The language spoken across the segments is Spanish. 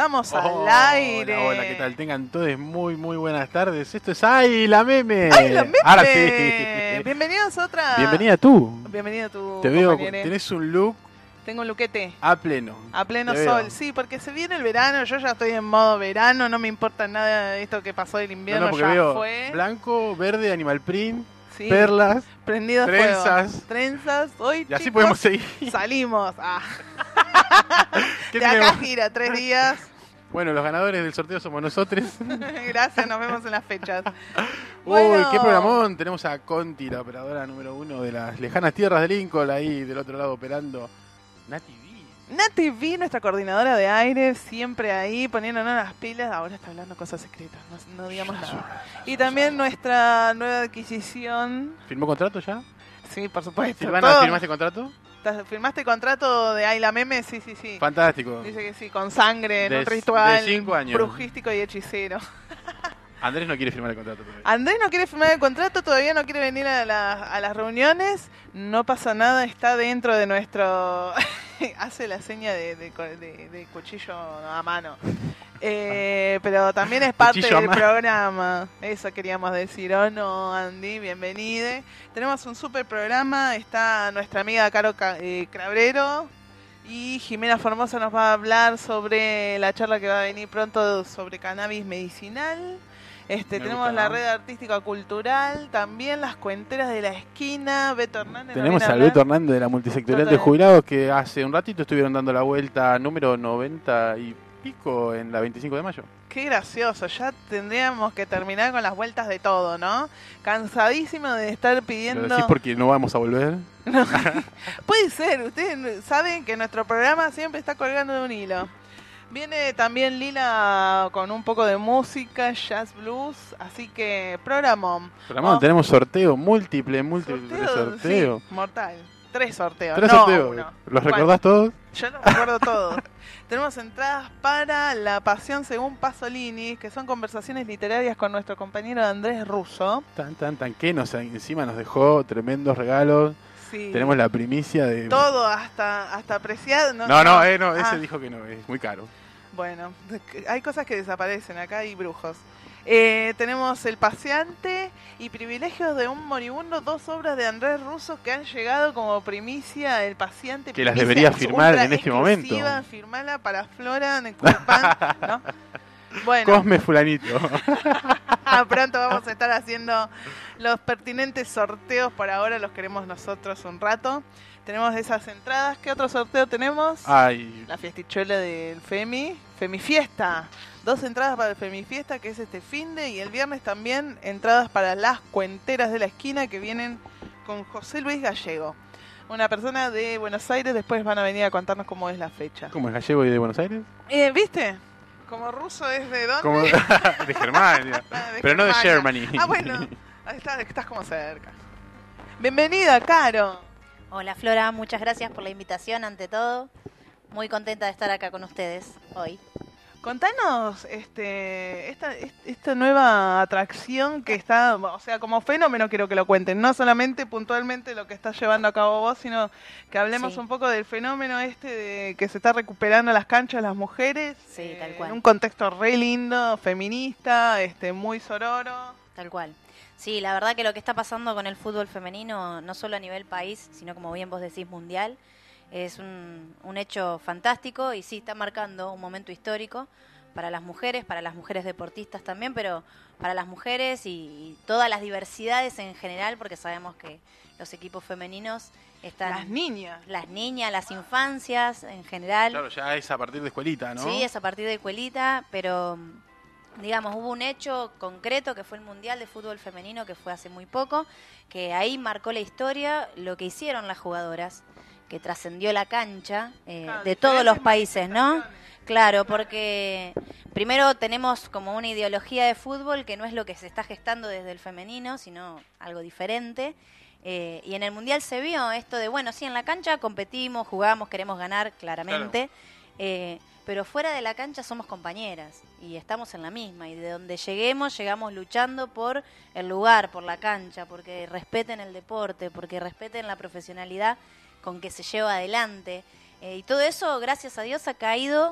estamos al aire. Hola, ¿qué tal? Tengan todos muy buenas tardes. Esto es ¡Ay, la meme! ¡Ay, la meme! Ahora sí. Bienvenidos a otra. Bienvenida tú. Bienvenida tú. Te veo, compañere. tenés un look Tengo un luquete. a pleno. A pleno Te sol, veo. sí, porque se viene el verano, yo ya estoy en modo verano, no me importa nada de esto que pasó del invierno, porque ya veo fue. blanco, verde, animal print, Sí, perlas, prendido trenzas. fuego. Trenzas. Hoy, y así chicos, podemos seguir. salimos. Ah. ¿Qué De acá tenemos? gira 3 días. Bueno, los ganadores del sorteo somos nosotros. Gracias, nos vemos en las fechas. Uy, Bueno. qué programón. Tenemos a Conti, la operadora número 1 de las lejanas tierras de Lincoln, ahí del otro lado operando. Nati V. Nati V, nuestra coordinadora de aire, siempre ahí poniéndonos las pilas. Ahora está hablando cosas secretas, no digamos nada. Y también nuestra nueva adquisición. ¿Firmó contrato ya? Sí, por supuesto. Silvana, todo. ¿firmaste contrato? ¿Firmaste contrato de Ay la Meme? Sí, sí, sí. Fantástico. Dice que sí, con sangre, en De- un ritual de 5 años. brujístico y hechicero. Andrés no quiere firmar el contrato todavía. Andrés no quiere firmar el contrato, todavía no quiere venir a las reuniones. No pasa nada, está dentro de nuestro... Hace la seña de cuchillo a mano. Pero también es parte Cuchillo a del mano. programa. Eso queríamos decir. Oh no, Andy, bienvenide. Tenemos un super programa. Está nuestra amiga Caro Cabrero. Y Jimena Formosa nos va a hablar sobre la charla que va a venir pronto sobre cannabis medicinal. Tenemos gusta, la ¿no? red artística cultural, también las cuenteras de la esquina, Beto Hernández. nos Tenemos viene a a hablar. Beto Hernández de la multisectorial de Total. jubilados que hace un ratito estuvieron dando la vuelta número 90 y pico en la 25 de mayo. Qué gracioso, ya tendríamos que terminar con las vueltas de todo, ¿no? Cansadísimo de estar ¿Lo pidiendo... decís porque no vamos a volver? Puede ser, ustedes saben que nuestro programa siempre está colgando de un hilo. Viene también Lila con un poco de música, jazz, blues, así que programón. Ramón, Oh. tenemos sorteo, múltiple sorteo. Sí, mortal. 3 sorteos, 3 no sorteos. uno. ¿Los ¿Cuál? recordás todos? Yo los recuerdo todos. Tenemos entradas para La Pasión según Pasolini, que son conversaciones literarias con nuestro compañero Andrés Russo. Tan, que encima nos dejó tremendos regalos. Sí. Tenemos la primicia de... Todo hasta apreciado. No, ese Ah, dijo que no, es muy caro. Bueno, hay cosas que desaparecen, acá hay brujos. Tenemos El Paseante y Privilegios de un Moribundo, 2 obras de Andrés Russo que han llegado como primicia. El Paseante, Que las primicia debería firmar ultra en este exclusiva, momento. Firmala para Flora en el Culpán, ¿no? Bueno, Cosme fulanito. pronto vamos a estar haciendo los pertinentes sorteos. Por ahora los queremos nosotros un rato. Tenemos esas entradas. ¿Qué otro sorteo tenemos? Ay, La fiestichuela del Femifiesta. 2 entradas para el Femifiesta, que es este finde, y el viernes también entradas para las cuenteras de la esquina que vienen con José Luis Gallego. Una persona de Buenos Aires, después van a venir a contarnos cómo es la fecha. ¿cómo es gallego y de Buenos Aires? ¿Viste? Como ruso es de dónde? Como de Germania. De Pero no de Germania. Germany. Ah, bueno, ahí estás como cerca. Bienvenida, Caro. Hola Flora, muchas gracias por la invitación ante todo. Muy contenta de estar acá con ustedes hoy. Contanos esta nueva atracción que está, o sea, como fenómeno quiero que lo cuenten, no solamente puntualmente lo que estás llevando a cabo vos, sino que hablemos Sí. un poco del fenómeno de que se está recuperando las canchas las mujeres, Sí, tal cual. en un contexto re lindo, feminista, muy sororo. Tal cual. Sí, la verdad que lo que está pasando con el fútbol femenino, no solo a nivel país, sino como bien vos decís, mundial, es un hecho fantástico y sí está marcando un momento histórico para las mujeres deportistas también, pero para las mujeres y todas las diversidades en general, porque sabemos que los equipos femeninos están... Las niñas. Las niñas, las infancias en general. Claro, ya es a partir de escuelita, ¿no? Sí, es a partir de escuelita, pero digamos, hubo un hecho concreto que fue el Mundial de Fútbol Femenino, que fue hace muy poco, que ahí marcó la historia, lo que hicieron las jugadoras, que trascendió la cancha Claro, de todos los diferentes países, ¿no? manifestaciones. Claro, porque primero tenemos como una ideología de fútbol que no es lo que se está gestando desde el femenino, sino algo diferente. Y en el Mundial se vio esto de, bueno, sí, en la cancha competimos, jugamos, queremos ganar, claramente. Pero fuera de la cancha somos compañeras y estamos en la misma. Y de donde lleguemos, llegamos luchando por el lugar, por la cancha, porque respeten el deporte, porque respeten la profesionalidad con que se lleva adelante. Y todo eso, gracias a Dios, ha caído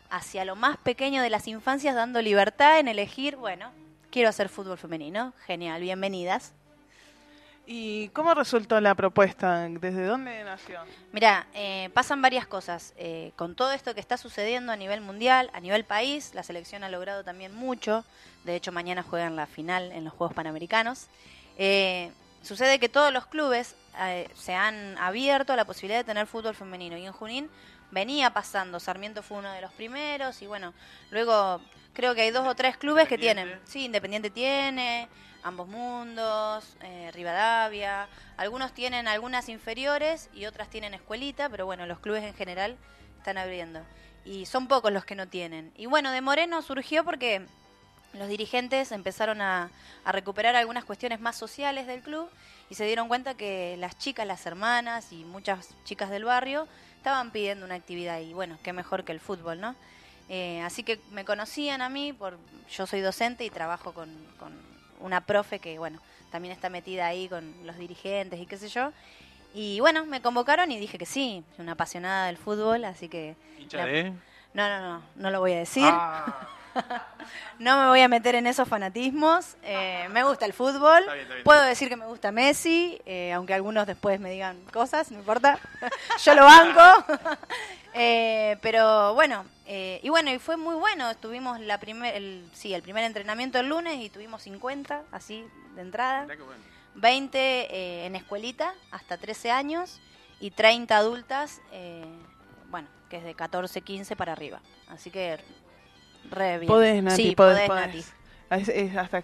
hacia lo más pequeño de las infancias, dando libertad en elegir, bueno, quiero hacer fútbol femenino. Genial, bienvenidas. ¿Y cómo resultó la propuesta? ¿Desde dónde nació? Mirá, pasan varias cosas. Con todo esto que está sucediendo a nivel mundial, a nivel país, la selección ha logrado también mucho. De hecho, mañana juegan la final en los Juegos Panamericanos. Sucede que todos los clubes se han abierto a la posibilidad de tener fútbol femenino. Y en Junín venía pasando. Sarmiento fue uno de los primeros. Y bueno, luego creo que hay 2 o 3 clubes que tienen. Sí, Independiente tiene... Ambos Mundos, Rivadavia, algunos tienen algunas inferiores y otras tienen escuelita, pero bueno, los clubes en general están abriendo. Y son pocos los que no tienen. Y bueno, de Moreno surgió porque los dirigentes empezaron a recuperar algunas cuestiones más sociales del club y se dieron cuenta que las chicas, las hermanas y muchas chicas del barrio estaban pidiendo una actividad y bueno, qué mejor que el fútbol, ¿no? Así que me conocían a mí, yo soy docente y trabajo con una profe que, bueno, también está metida ahí con los dirigentes y qué sé yo. Y bueno, me convocaron y dije que sí, una apasionada del fútbol, así que... ¿Hincha de? No lo voy a decir. No me voy a meter en esos fanatismos. Me gusta el fútbol. Está bien. Puedo decir que me gusta Messi, aunque algunos después me digan cosas, no importa. Yo lo banco. Pero bueno, y fue muy bueno. Tuvimos el primer entrenamiento el lunes y tuvimos 50, así, de entrada. Mirá qué bueno. 20 en escuelita, hasta 13 años, y 30 adultas, que es de 14, 15 para arriba. Así que, re bien. Podés, Nati, sí, podés. Nati. Es hasta...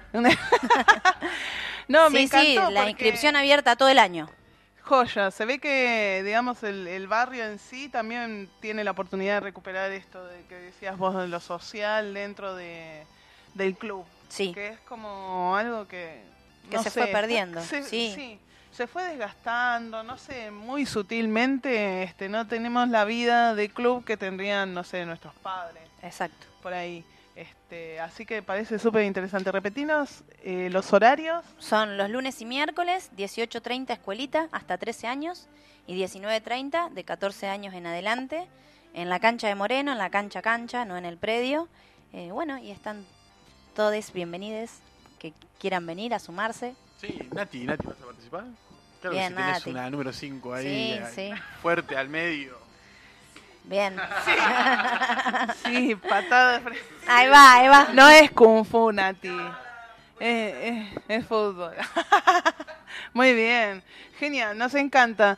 No, me encantó la porque- inscripción abierta todo el año. Joya, se ve que, digamos, el barrio en sí también tiene la oportunidad de recuperar esto de que decías vos de lo social dentro del club. Sí. Que es como algo que no se sé, fue perdiendo. Sí, Sí. se fue desgastando, no sé, muy sutilmente. No tenemos la vida de club que tendrían, no sé, nuestros padres Exacto. por ahí. Así que parece súper interesante. Repetinos los horarios. Son los lunes y miércoles, 18:30 escuelita, hasta 13 años, y 19:30 de 14 años en adelante, en la cancha de Moreno, en la cancha, no en el predio. Y están todos bienvenidos que quieran venir a sumarse. Sí, Nati, ¿vas a participar? Claro, Bien, que si tenés Nati. una número 5 ahí, Sí. fuerte al medio. Bien. Sí, patada de frente. Ahí va. No es Kung Fu, Nati. Es fútbol. Muy bien. Genial, nos encanta.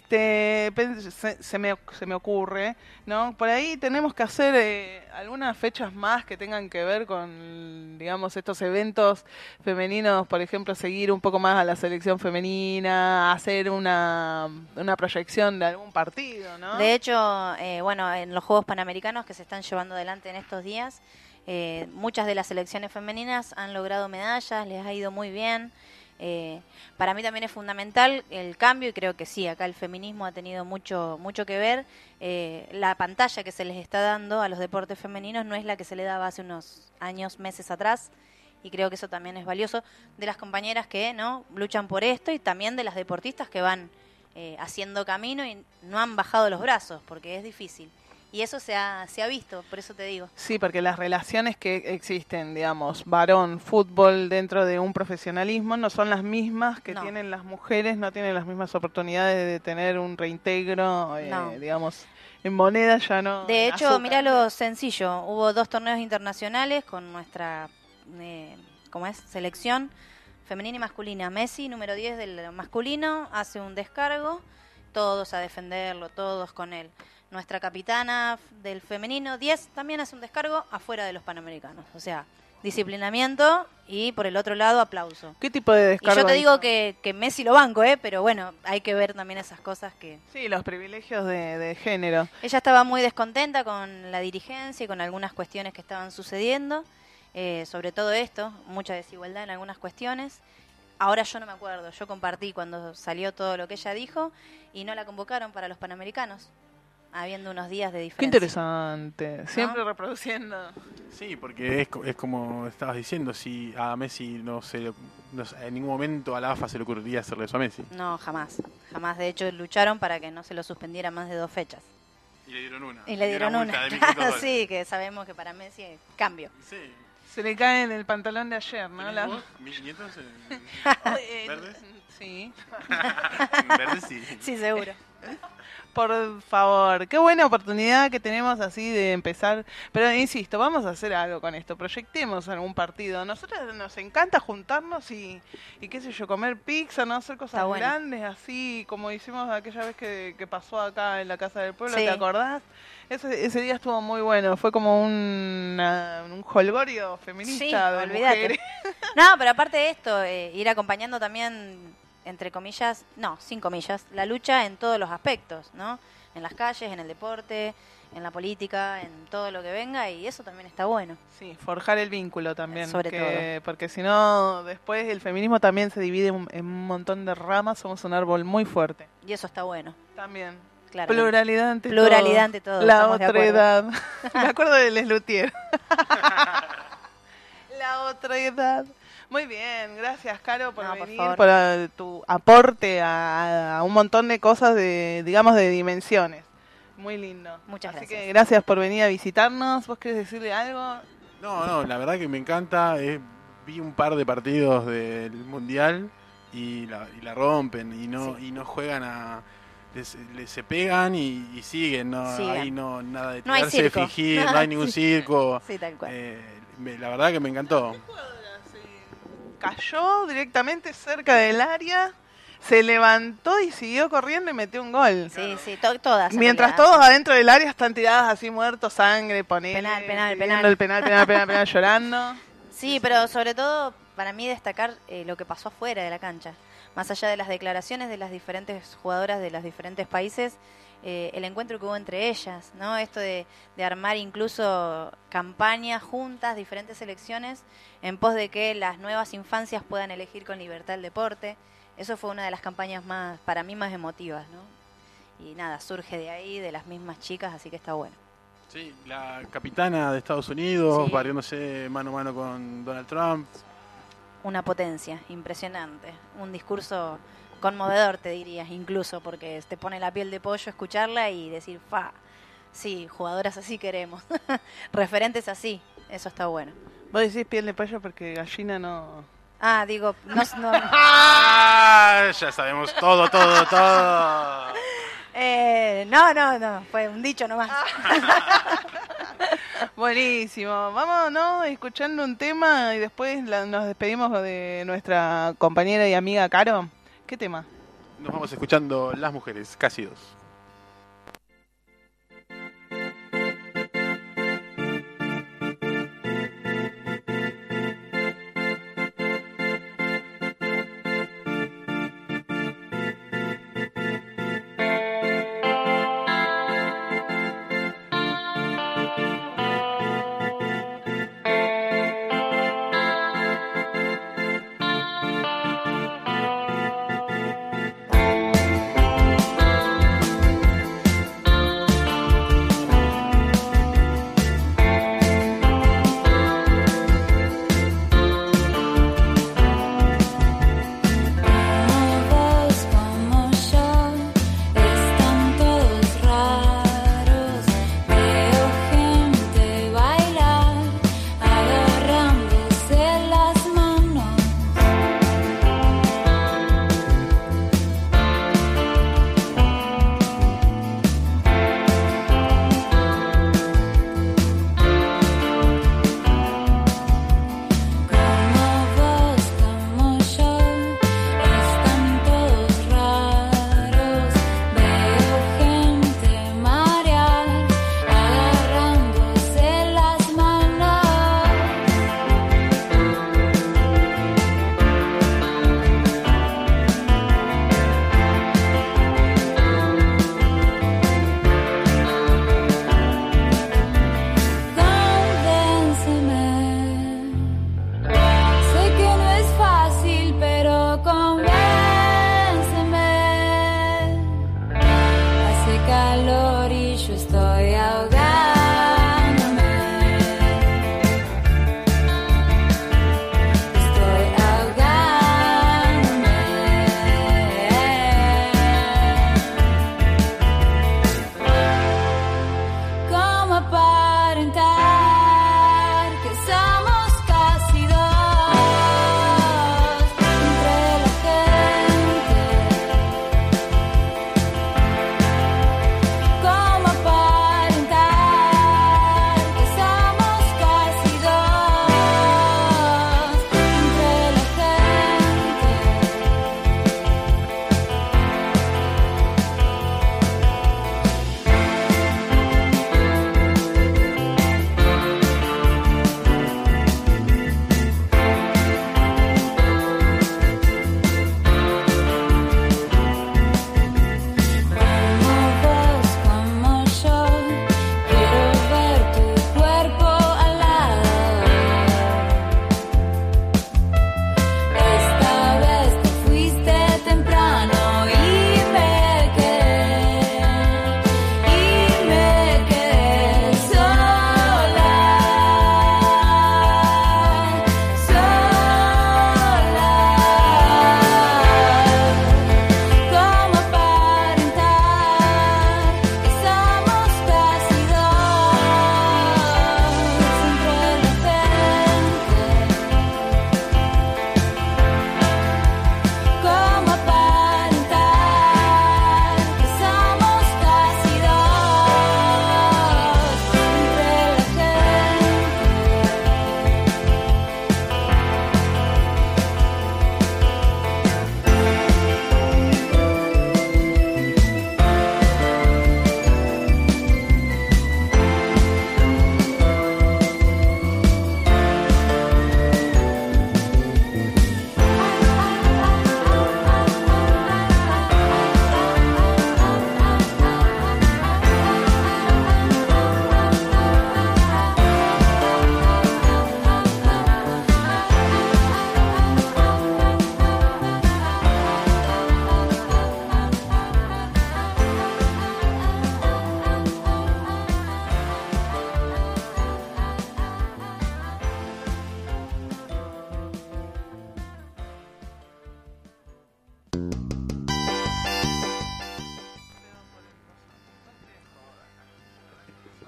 Se me ocurre, ¿no? Por ahí tenemos que hacer algunas fechas más que tengan que ver con, digamos, estos eventos femeninos. Por ejemplo, seguir un poco más a la selección femenina, hacer una proyección de algún partido, ¿no? De hecho, en los Juegos Panamericanos que se están llevando adelante en estos días, muchas de las selecciones femeninas han logrado medallas, les ha ido muy bien. Para mí también es fundamental el cambio y creo que sí, acá el feminismo ha tenido mucho que ver. La pantalla que se les está dando a los deportes femeninos no es la que se le daba hace unos años, meses atrás, y creo que eso también es valioso de las compañeras que no luchan por esto y también de las deportistas que van haciendo camino y no han bajado los brazos porque es difícil. Y eso se ha visto, por eso te digo. Sí, porque las relaciones que existen, digamos, varón, fútbol dentro de un profesionalismo no son las mismas que No. tienen las mujeres, no tienen las mismas oportunidades de tener un reintegro, No. digamos, en moneda ya no. De en hecho, azúcar. mirá lo sencillo, hubo 2 torneos internacionales con nuestra selección femenina y masculina. Messi, número 10 del masculino, hace un descargo, todos a defenderlo, todos con él. Nuestra capitana del femenino, 10, también hace un descargo afuera de los Panamericanos. O sea, disciplinamiento y por el otro lado, aplauso. ¿Qué tipo de Y descargo? yo te digo hizo? que Messi lo banco, pero bueno, hay que ver también esas cosas que... Sí, los privilegios de género. Ella estaba muy descontenta con la dirigencia y con algunas cuestiones que estaban sucediendo, sobre todo esto, mucha desigualdad en algunas cuestiones. Ahora yo no me acuerdo, yo compartí cuando salió todo lo que ella dijo y no la convocaron para los Panamericanos, habiendo unos días de Qué diferencia. interesante. Siempre reproduciendo. Sí, porque es como estabas diciendo, si a Messi en ningún momento a la AFA se le ocurriría hacerle eso a Messi. No, jamás. De hecho, lucharon para que no se lo suspendiera más de 2 fechas. Y le dieron una. Y le dieron multa una. de $1.500. Sí, que sabemos que para Messi es cambio. Sí. Se le cae en el pantalón de ayer, ¿no? ¿Tenés La- vos? ¿Mis nietos? ¿Verdes? Sí. Verdes sí. Sí, seguro. Por favor, qué buena oportunidad que tenemos así de empezar. Pero insisto, vamos a hacer algo con esto. Proyectemos algún partido. Nosotros nos encanta juntarnos y qué sé yo, comer pizza, no hacer cosas Está bueno. grandes así como hicimos aquella vez que pasó acá en la Casa del Pueblo, Sí. ¿te acordás? Ese día estuvo muy bueno. Fue como un jolgorio feminista Sí, de olvídate. mujeres. No, pero aparte de esto, ir acompañando también, entre comillas, no, sin comillas, la lucha en todos los aspectos, ¿no? En las calles, en el deporte, en la política, en todo lo que venga, y eso también está bueno. Sí, forjar el vínculo también. Sobre todo. Porque si no, después el feminismo también se divide en un montón de ramas. Somos un árbol muy fuerte. Y eso está bueno, También. claro. Pluralidad ante Pluralidad todo. ante todo, La estamos de otra acuerdo. edad. Me acuerdo de Les Luthier. La otra edad. Muy bien, gracias Caro por No, por venir, favor. por tu aporte a un montón de cosas de, digamos, de dimensiones. Muy lindo. Muchas Así gracias. que gracias por venir a visitarnos. ¿Vos querés decirle algo? No, la verdad que me encanta. Vi un par de partidos del Mundial y la rompen y no juegan a... se pegan y siguen, no Sigan. hay nada de No hay tirarse, de circo. fingir, no hay ningún Sí. circo. Sí, tal cual. La verdad que me encantó. Cayó directamente cerca del área, se levantó y siguió corriendo y metió un gol. Sí, sí, todas. en Mientras realidad. todos adentro del área están tiradas así muertos, sangre, ponele, Penal, penal, pidiendo penal. el penal, llorando. Sí, pero sobre todo para mí destacar lo que pasó afuera de la cancha. Más allá de las declaraciones de las diferentes jugadoras de los diferentes países, el encuentro que hubo entre ellas, ¿no? Esto de armar incluso campañas juntas, diferentes selecciones, en pos de que las nuevas infancias puedan elegir con libertad el deporte. Eso fue una de las campañas más, para mí, más emotivas, ¿no? Y nada, surge de ahí, de las mismas chicas, así que está bueno. Sí, la capitana de Estados Unidos, Sí. pariéndose mano a mano con Donald Trump. Una potencia impresionante, un discurso conmovedor, te dirías, incluso, porque te pone la piel de pollo escucharla y decir, sí, jugadoras así queremos, referentes así, eso está bueno. Vos decís piel de pollo porque gallina no... Ah, digo, no, ¡Ah! Ya sabemos todo. no, fue un dicho nomás. Buenísimo. Vámonos escuchando un tema y después nos despedimos de nuestra compañera y amiga Caro. ¿Qué tema? Nos vamos escuchando Las Mujeres, casi dos.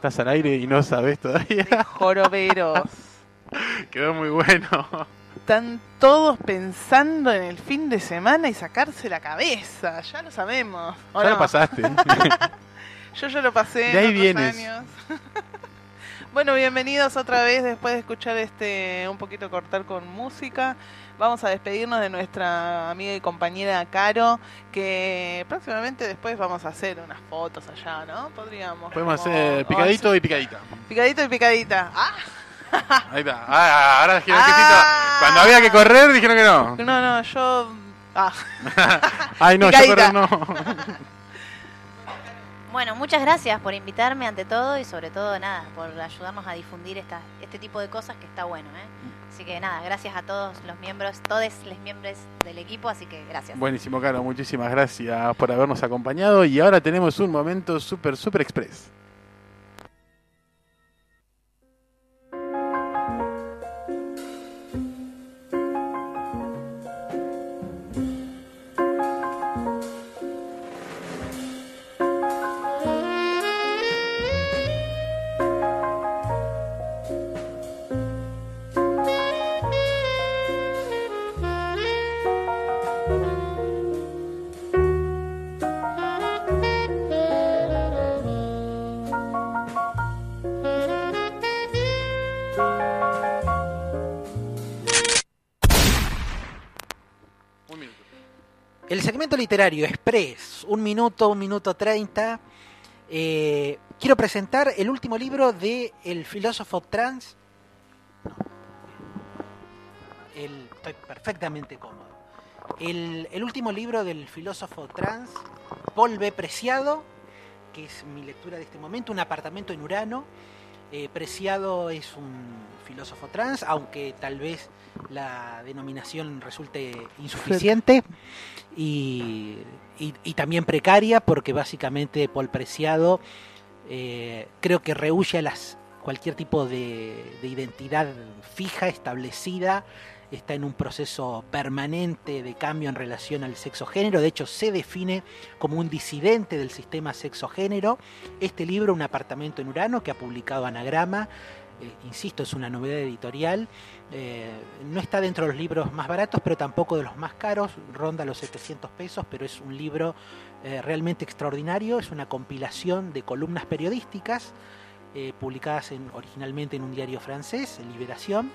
estás al aire y no sabes todavía. De joroberos. Quedó muy bueno. Están todos pensando en el fin de semana y sacarse la cabeza. Ya lo sabemos. ¿O Ya no? lo pasaste. Yo ya lo pasé De ahí en otros vienes. años. Bueno, bienvenidos otra vez después de escuchar un poquito cortar con música. Vamos a despedirnos de nuestra amiga y compañera Caro, que próximamente después vamos a hacer unas fotos allá, ¿no? Podríamos. Podemos como- hacer picadito y picadita. Picadito y picadita. ¡Ah! Ahí está. Ahora dijeron que sí. Ah. Cuando había que correr dijeron que no. No, yo... Ah. Ay, no, Picadita. yo correr no. Bueno, muchas gracias por invitarme ante todo y sobre todo, nada, por ayudarnos a difundir este tipo de cosas que está bueno, ¿eh? Así que nada, gracias a todos los miembros, todos los miembros del equipo, así que gracias. Buenísimo, Caro. Muchísimas gracias por habernos acompañado. Y ahora tenemos un momento súper express. Un minuto. El segmento literario Express, 1 minuto 30. Quiero presentar el último libro de el filósofo trans. Estoy perfectamente cómodo. El último libro del filósofo trans, Paul B. Preciado, que es mi lectura de este momento, Un apartamento en Urano. Preciado es un filósofo trans, aunque tal vez la denominación resulte insuficiente y también precaria, porque básicamente Paul Preciado creo que rehúye a cualquier tipo de identidad fija, establecida. Está en un proceso permanente de cambio en relación al sexo-género. De hecho, se define como un disidente del sistema sexo-género. Este libro, Un apartamento en Urano, que ha publicado Anagrama, insisto, es una novedad editorial. No está dentro de los libros más baratos, pero tampoco de los más caros. Ronda los 700 pesos, pero es un libro realmente extraordinario. Es una compilación de columnas periodísticas publicadas originalmente en un diario francés, Liberación.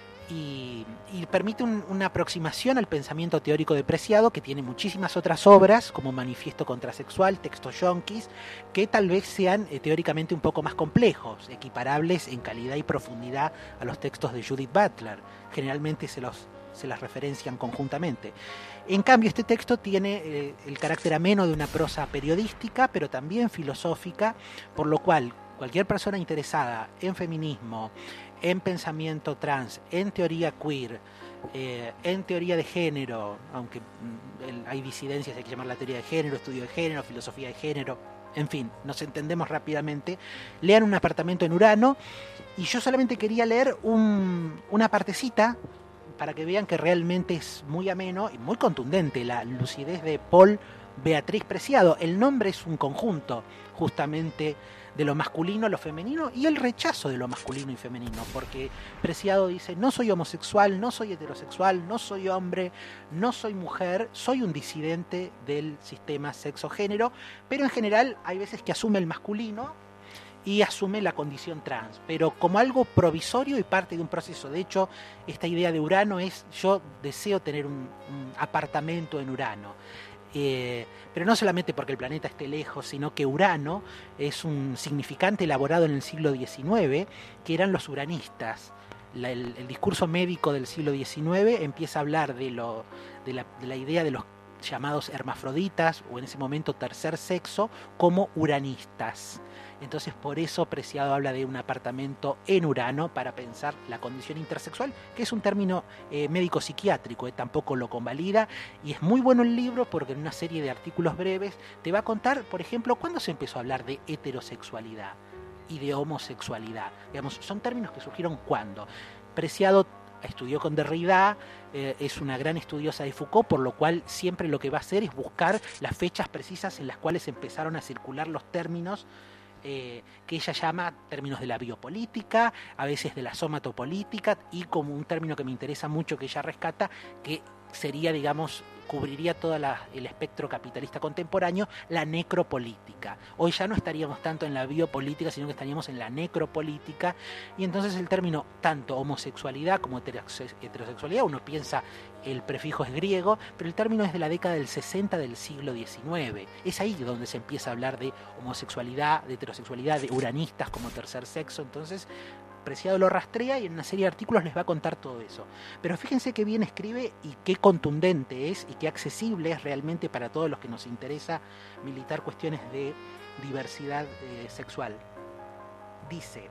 Y permite una aproximación al pensamiento teórico de Preciado, que tiene muchísimas otras obras, como Manifiesto Contrasexual, Textos Yonkis, que tal vez sean teóricamente un poco más complejos, equiparables en calidad y profundidad a los textos de Judith Butler. Generalmente se las referencian conjuntamente. En cambio, este texto tiene el carácter ameno de una prosa periodística, pero también filosófica, por lo cual cualquier persona interesada en feminismo, en pensamiento trans, en teoría queer, en teoría de género, aunque hay disidencias, hay que llamar la teoría de género, estudio de género, filosofía de género, en fin, nos entendemos rápidamente. Lean Un apartamento en Urano, y yo solamente quería leer una partecita para que vean que realmente es muy ameno y muy contundente la lucidez de Paul Beatriz Preciado. El nombre es un conjunto justamente de lo masculino, lo femenino y el rechazo de lo masculino y femenino, porque Preciado dice: no soy homosexual, no soy heterosexual, no soy hombre, no soy mujer, soy un disidente del sistema sexo-género, pero en general hay veces que asume el masculino y asume la condición trans, pero como algo provisorio y parte de un proceso. De hecho, esta idea de Urano es: yo deseo tener un apartamento en Urano. Pero no solamente porque el planeta esté lejos, sino que Urano es un significante elaborado en el siglo XIX, que eran los uranistas. El discurso médico del siglo XIX empieza a hablar de la idea de los llamados hermafroditas, o en ese momento tercer sexo, como uranistas. Entonces, por eso Preciado habla de un apartamento en Urano para pensar la condición intersexual, que es un término médico-psiquiátrico, tampoco lo convalida, y es muy bueno el libro porque en una serie de artículos breves te va a contar, por ejemplo, cuándo se empezó a hablar de heterosexualidad y de homosexualidad. Digamos, son términos que surgieron cuando. Preciado estudió con Derrida, es una gran estudiosa de Foucault, por lo cual siempre lo que va a hacer es buscar las fechas precisas en las cuales empezaron a circular los términos que ella llama términos de la biopolítica, a veces de la somatopolítica, y como un término que me interesa mucho que ella rescata, que sería, digamos, cubriría todo el espectro capitalista contemporáneo, la necropolítica. Hoy ya no estaríamos tanto en la biopolítica, sino que estaríamos en la necropolítica, y entonces el término tanto homosexualidad como heterosexualidad, uno piensa el prefijo es griego, pero el término es de la década del 60 del siglo XIX. Es ahí donde se empieza a hablar de homosexualidad, de heterosexualidad, de uranistas como tercer sexo. Entonces Preciado lo rastrea y en una serie de artículos les va a contar todo eso. Pero fíjense qué bien escribe y qué contundente es y qué accesible es realmente para todos los que nos interesa militar cuestiones de diversidad sexual. Dice: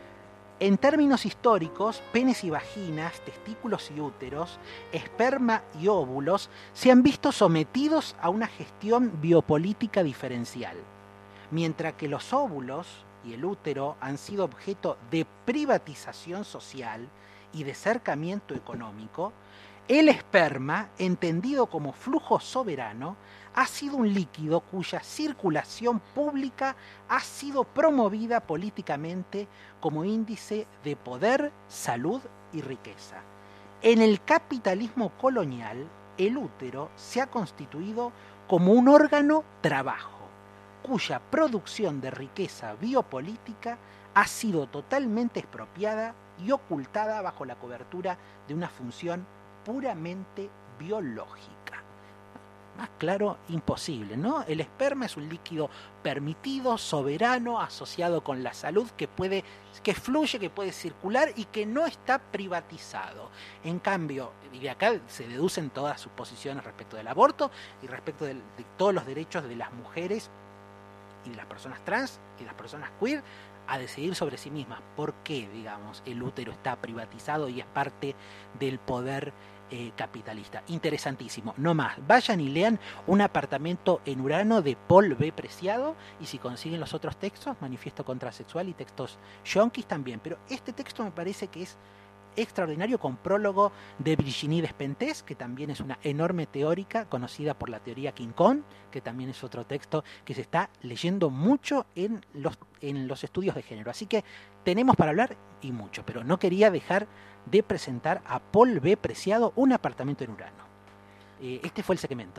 en términos históricos, penes y vaginas, testículos y úteros, esperma y óvulos se han visto sometidos a una gestión biopolítica diferencial, mientras que los óvulos y el útero han sido objeto de privatización social y de cercamiento económico. El esperma, entendido como flujo soberano, ha sido un líquido cuya circulación pública ha sido promovida políticamente como índice de poder, salud y riqueza. En el capitalismo colonial, el útero se ha constituido como un órgano trabajo, cuya producción de riqueza biopolítica ha sido totalmente expropiada y ocultada bajo la cobertura de una función puramente biológica. Más claro, imposible, ¿no? El esperma es un líquido permitido, soberano, asociado con la salud, que fluye, que puede circular y que no está privatizado. En cambio, y de acá se deducen todas sus posiciones respecto del aborto y respecto de todos los derechos de las mujeres y de las personas trans y de las personas queer a decidir sobre sí mismas. ¿Por qué, digamos, el útero está privatizado y es parte del poder capitalista? Interesantísimo. No más. Vayan y lean Un apartamento en Urano de Paul B. Preciado, y si consiguen los otros textos, Manifiesto Contrasexual y textos yonkis también. Pero este texto me parece que es extraordinario, con prólogo de Virginie Despentes, que también es una enorme teórica conocida por la teoría King Kong, que también es otro texto que se está leyendo mucho en los estudios de género. Así que tenemos para hablar y mucho, pero no quería dejar de presentar a Paul B. Preciado, Un apartamento en Urano. Este fue el segmento.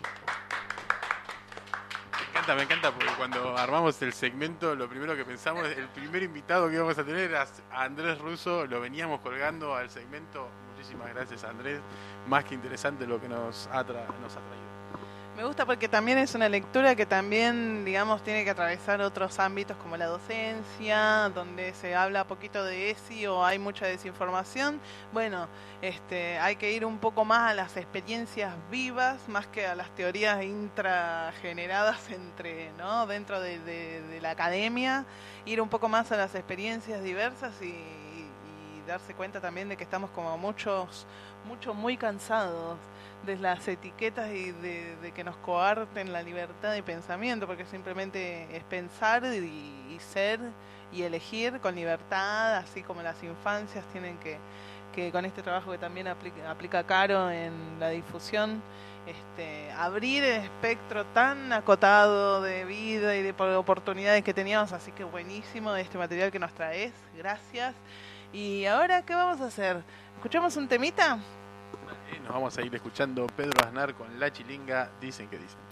Me encanta, porque cuando armamos el segmento, lo primero que pensamos, el primer invitado que íbamos a tener era a Andrés Russo, lo veníamos colgando al segmento. Muchísimas gracias, Andrés, más que interesante lo que nos ha traído. Me gusta porque también es una lectura que también, digamos, tiene que atravesar otros ámbitos como la docencia, donde se habla poquito de ESI o hay mucha desinformación. Bueno, hay que ir un poco más a las experiencias vivas, más que a las teorías intrageneradas dentro de la academia, ir un poco más a las experiencias diversas y darse cuenta también de que estamos como muy cansados de las etiquetas y de que nos coarten la libertad de pensamiento, porque simplemente es pensar y ser y elegir con libertad, así como las infancias tienen que con este trabajo que también aplica Caro en la difusión, abrir el espectro tan acotado de vida y de oportunidades que teníamos. Así que buenísimo este material que nos traes, gracias. Y ahora, ¿qué vamos a hacer? ¿Escuchamos un temita? Nos vamos a ir escuchando Pedro Aznar con La Chilinga, Dicen que dicen.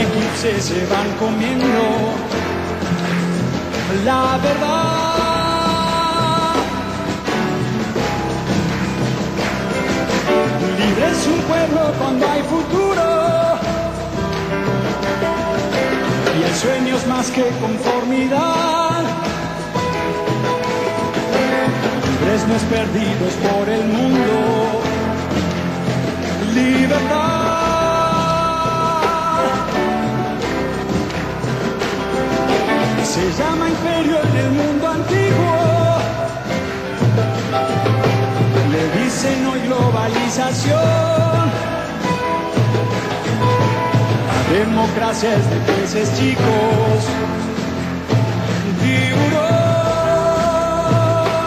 eclipse se van comiendo la verdad. Libre es un pueblo cuando hay futuro, y el sueño es más que conformidad. Libres no es perdidos por el mundo, libertad. Se llama imperio en el mundo antiguo, le dicen hoy globalización. La democracia es de peces chicos, tiburón.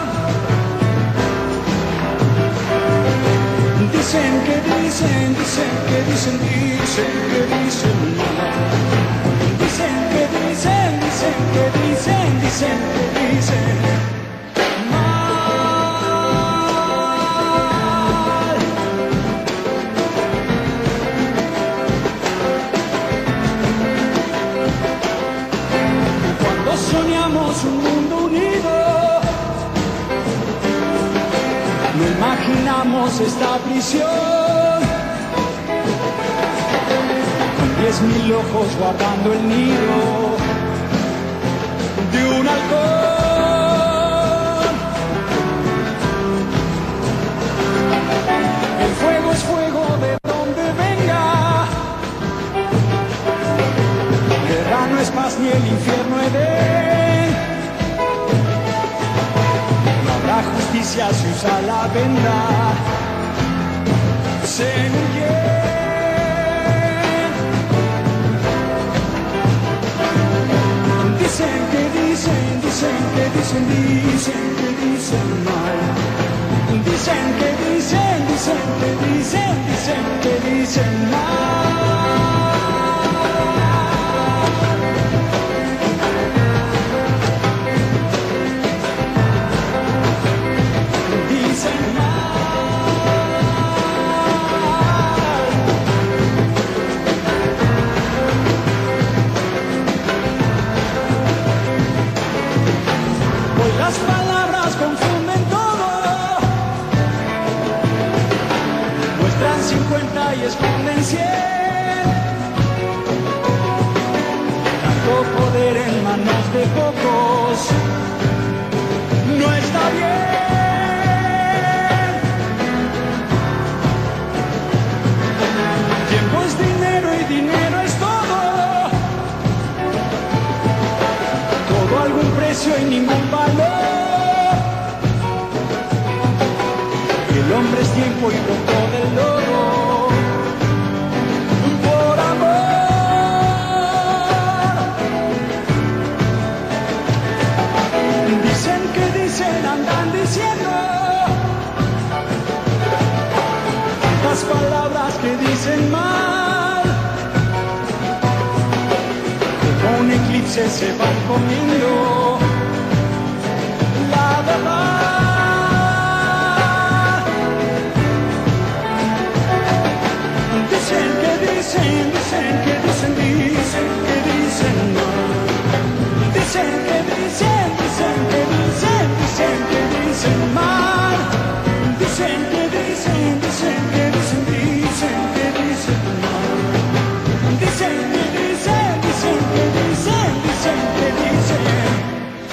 Dicen que dicen, dicen que dicen, dicen que dicen. Dicen que dicen, dicen que dicen, dicen que dicen mal. Cuando soñamos un mundo unido, no imaginamos esta prisión. 10.000 ojos guardando el nido de un halcón. El fuego es fuego de donde venga. Guerra no es paz ni el infierno Edén. No habrá justicia si usa la venda. Se huye. Dicen que dicen, dicen que dicen, dicen que dicen mal. Dicen que dicen, dicen que dicen, dicen que dicen mal. Dicen las palabras confunden todo, muestran 50 y esconden 100. Tanto poder en manos de pocos no está bien. Tiempo es dinero y dinero es todo. Todo a algún precio y ningún valor. El hombre es tiempo y brotó del lodo por amor. Dicen que dicen, andan diciendo tantas palabras que dicen mal. Como un eclipse se van comiendo la verdad. Dicen que dicen, dicen que dicen, dicen que dicen mal. Dicen que dicen, dicen que dicen, dicen que dicen mal. Dicen que dicen, dicen que dicen, dicen que dicen mal. Dicen que dicen, dicen que dicen, dicen que dicen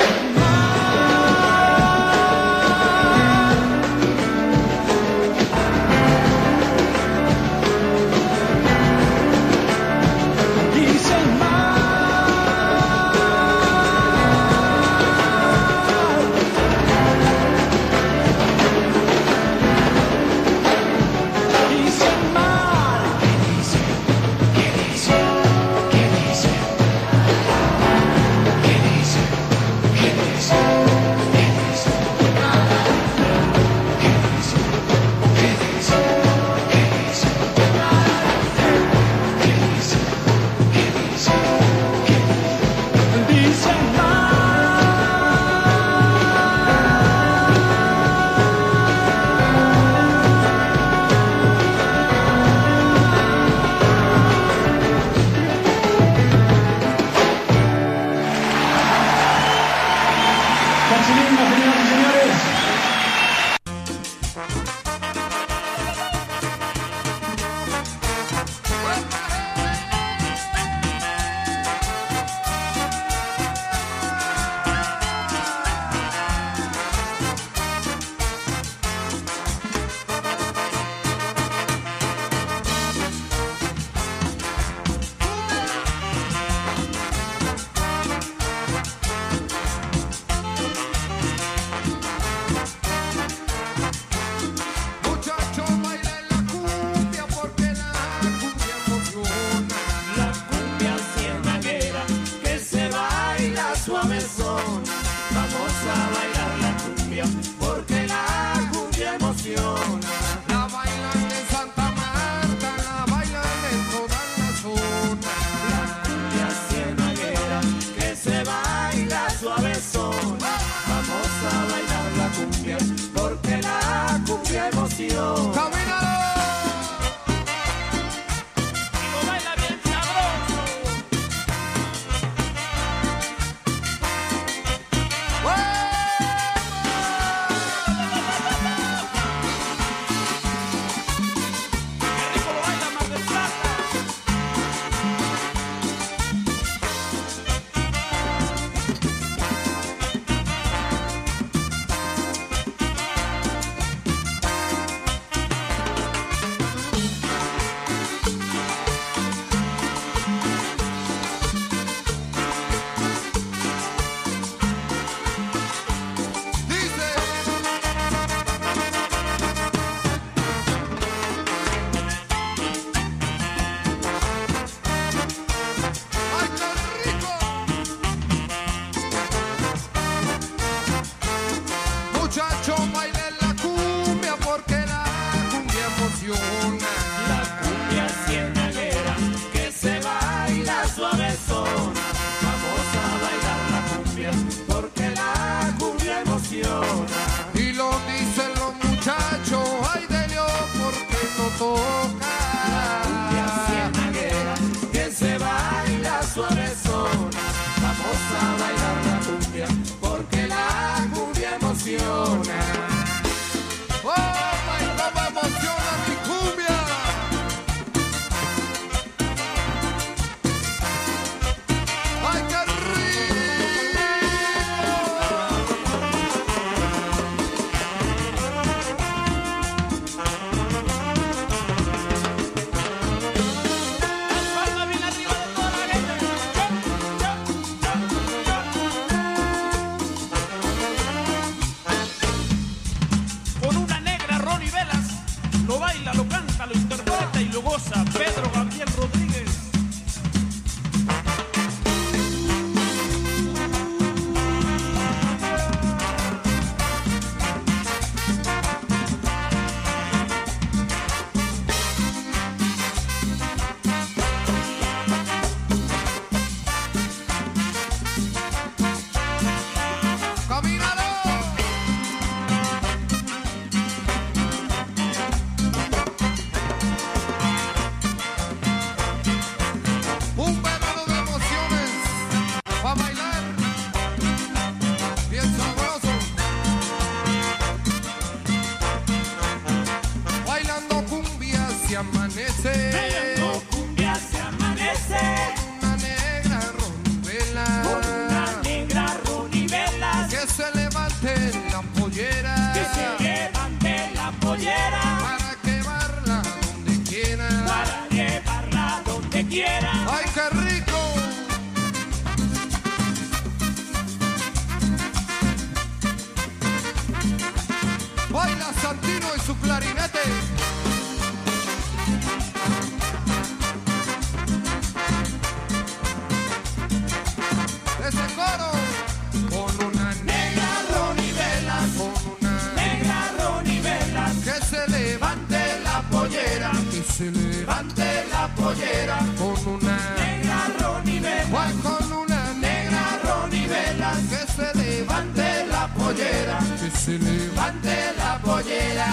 ese coro. Con una negra ronivela, con una negra ronivela, que se levante la pollera, que se levante la pollera, con una negra ronivela, Juan, con una negra ronivela, que se levante la pollera, que se levante la pollera.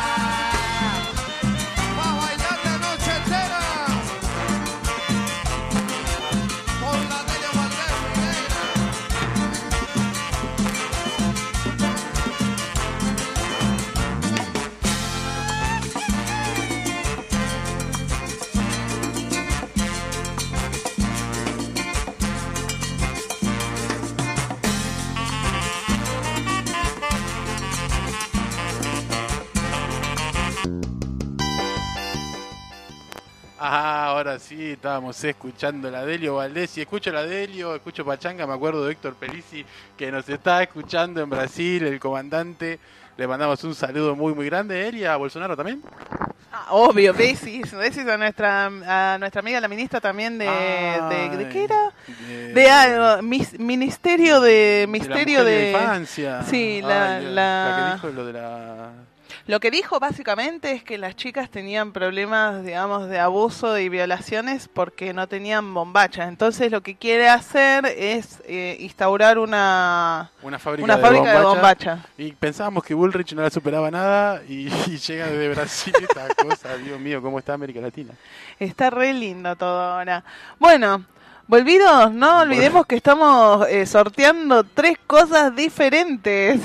Va a bailar la noche entera. Ah, ahora sí, estábamos escuchando la Delio Valdés. Y escucho la Delio, escucho Pachanga, me acuerdo de Héctor Pelisi, que nos está escuchando en Brasil, el comandante. Le mandamos un saludo muy, muy grande. ¿Él y a Bolsonaro también? Obvio, besis a nuestra amiga la ministra también ¿de qué era? De algo, Ministerio de Misterio de la infancia. Sí, la que dijo lo de la... Lo que dijo básicamente es que las chicas tenían problemas, digamos, de abuso y violaciones porque no tenían bombachas. Entonces lo que quiere hacer es instaurar una fábrica de bombacha. Y pensábamos que Bullrich no la superaba nada y llega desde Brasil esta cosa. Dios mío, ¿cómo está América Latina? Está re lindo todo ahora. Bueno, volvidos, no olvidemos que estamos sorteando 3 cosas diferentes.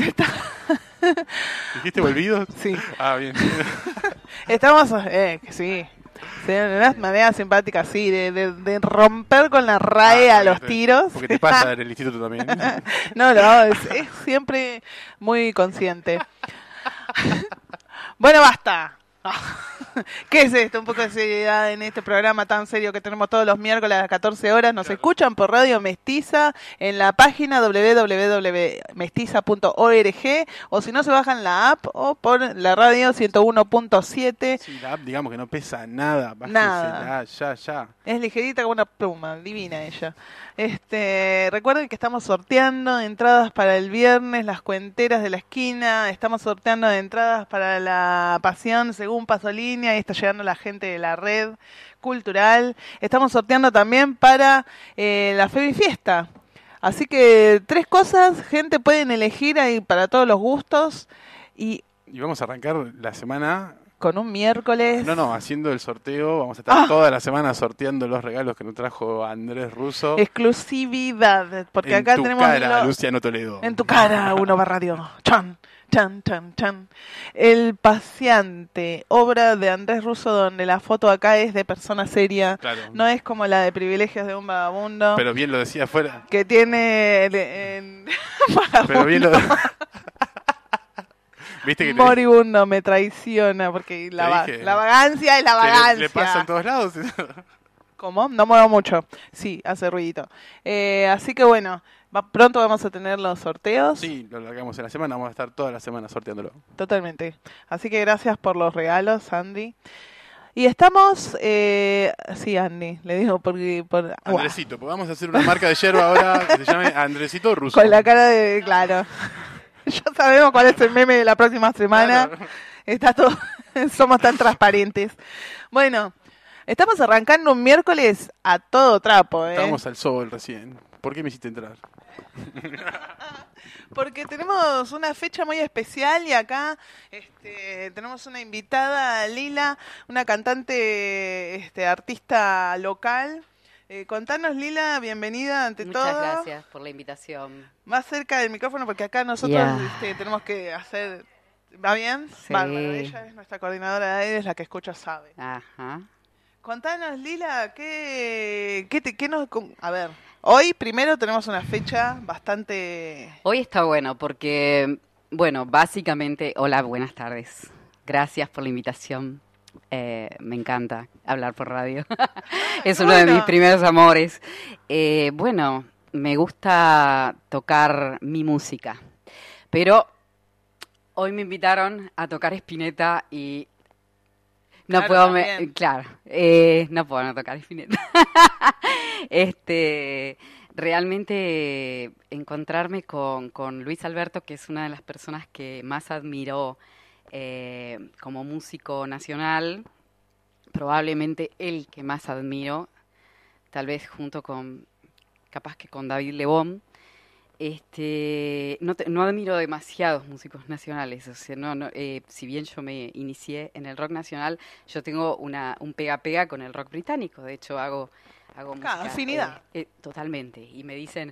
¿Dijiste volvidos? Sí. Ah, bien. Estamos, sí, de una manera simpática, sí, de romper con la RAE a los tiros. Porque te pasa en el instituto también. No, es siempre muy consciente. Bueno, basta. ¿Qué es esto? Un poco de seriedad en este programa tan serio que tenemos todos los miércoles a las 14 horas. Nos escuchan por Radio Mestiza en la página www.mestiza.org o si no se bajan la app o por la radio 101.7. Sí, la app digamos que no pesa nada. Nada. Ya. Es ligerita como una pluma, divina ella. Recuerden que estamos sorteando entradas para el viernes, las cuenteras de la esquina. Estamos sorteando entradas para la pasión según Pasolini. Ahí está llegando la gente de la red cultural. Estamos sorteando también para la Febi Fiesta. Así que 3 cosas, gente, pueden elegir ahí para todos los gustos. Y vamos a arrancar la semana... con un miércoles. No, haciendo el sorteo. Vamos a estar toda la semana sorteando los regalos que nos trajo Andrés Russo. Exclusividad, porque en acá tu tenemos... cara, Luciano Toledo. En tu cara, uno va radio. Chan. El paseante, obra de Andrés Russo, donde la foto acá es de persona seria. Claro. No es como la de Privilegios de un vagabundo. Pero bien lo decía afuera. Que tiene... Pero bien lo... ¿Viste que moribundo me traiciona porque la vagancia es la vagancia. Le pasa en todos lados. ¿Cómo? No muevo mucho. Sí, hace ruidito. Así que bueno, pronto vamos a tener los sorteos. Sí, lo largamos en la semana. Vamos a estar toda la semana sorteándolo. Totalmente. Así que gracias por los regalos, Andy. Y estamos... sí, Andy, le digo porque... Andresito, porque vamos a hacer una marca de yerba ahora que se llame Andresito Russo. Con la cara de... Claro. Ya sabemos cuál es el meme de la próxima semana. Claro. Está todo, somos tan transparentes. Bueno, estamos arrancando un miércoles a todo trapo. Estamos al sol recién. ¿Por qué me hiciste entrar? Porque tenemos una fecha muy especial y acá tenemos una invitada, Lila, una cantante, artista local. Contanos, Lila, bienvenida ante todo. Muchas gracias por la invitación. Más cerca del micrófono porque acá nosotros tenemos que hacer... ¿Va bien? Sí. Bárbaro, ella es nuestra coordinadora de aire, es la que escucha sabe. Ajá. Contanos, Lila, ¿qué nos... A ver, hoy primero tenemos una fecha bastante... Hoy está bueno porque, básicamente... Hola, buenas tardes. Gracias por la invitación. Me encanta hablar por radio. Es uno de mis primeros amores. Me gusta tocar mi música, pero hoy me invitaron a tocar Spinetta y no puedo no puedo no tocar Spinetta. realmente encontrarme con Luis Alberto, que es una de las personas que más admiró como músico nacional, probablemente el que más admiro, tal vez junto con, capaz que con David Lebón. No admiro demasiados músicos nacionales, o sea, si bien yo me inicié en el rock nacional, yo tengo un pega-pega con el rock británico. De hecho hago música, afinidad. Totalmente, y me dicen,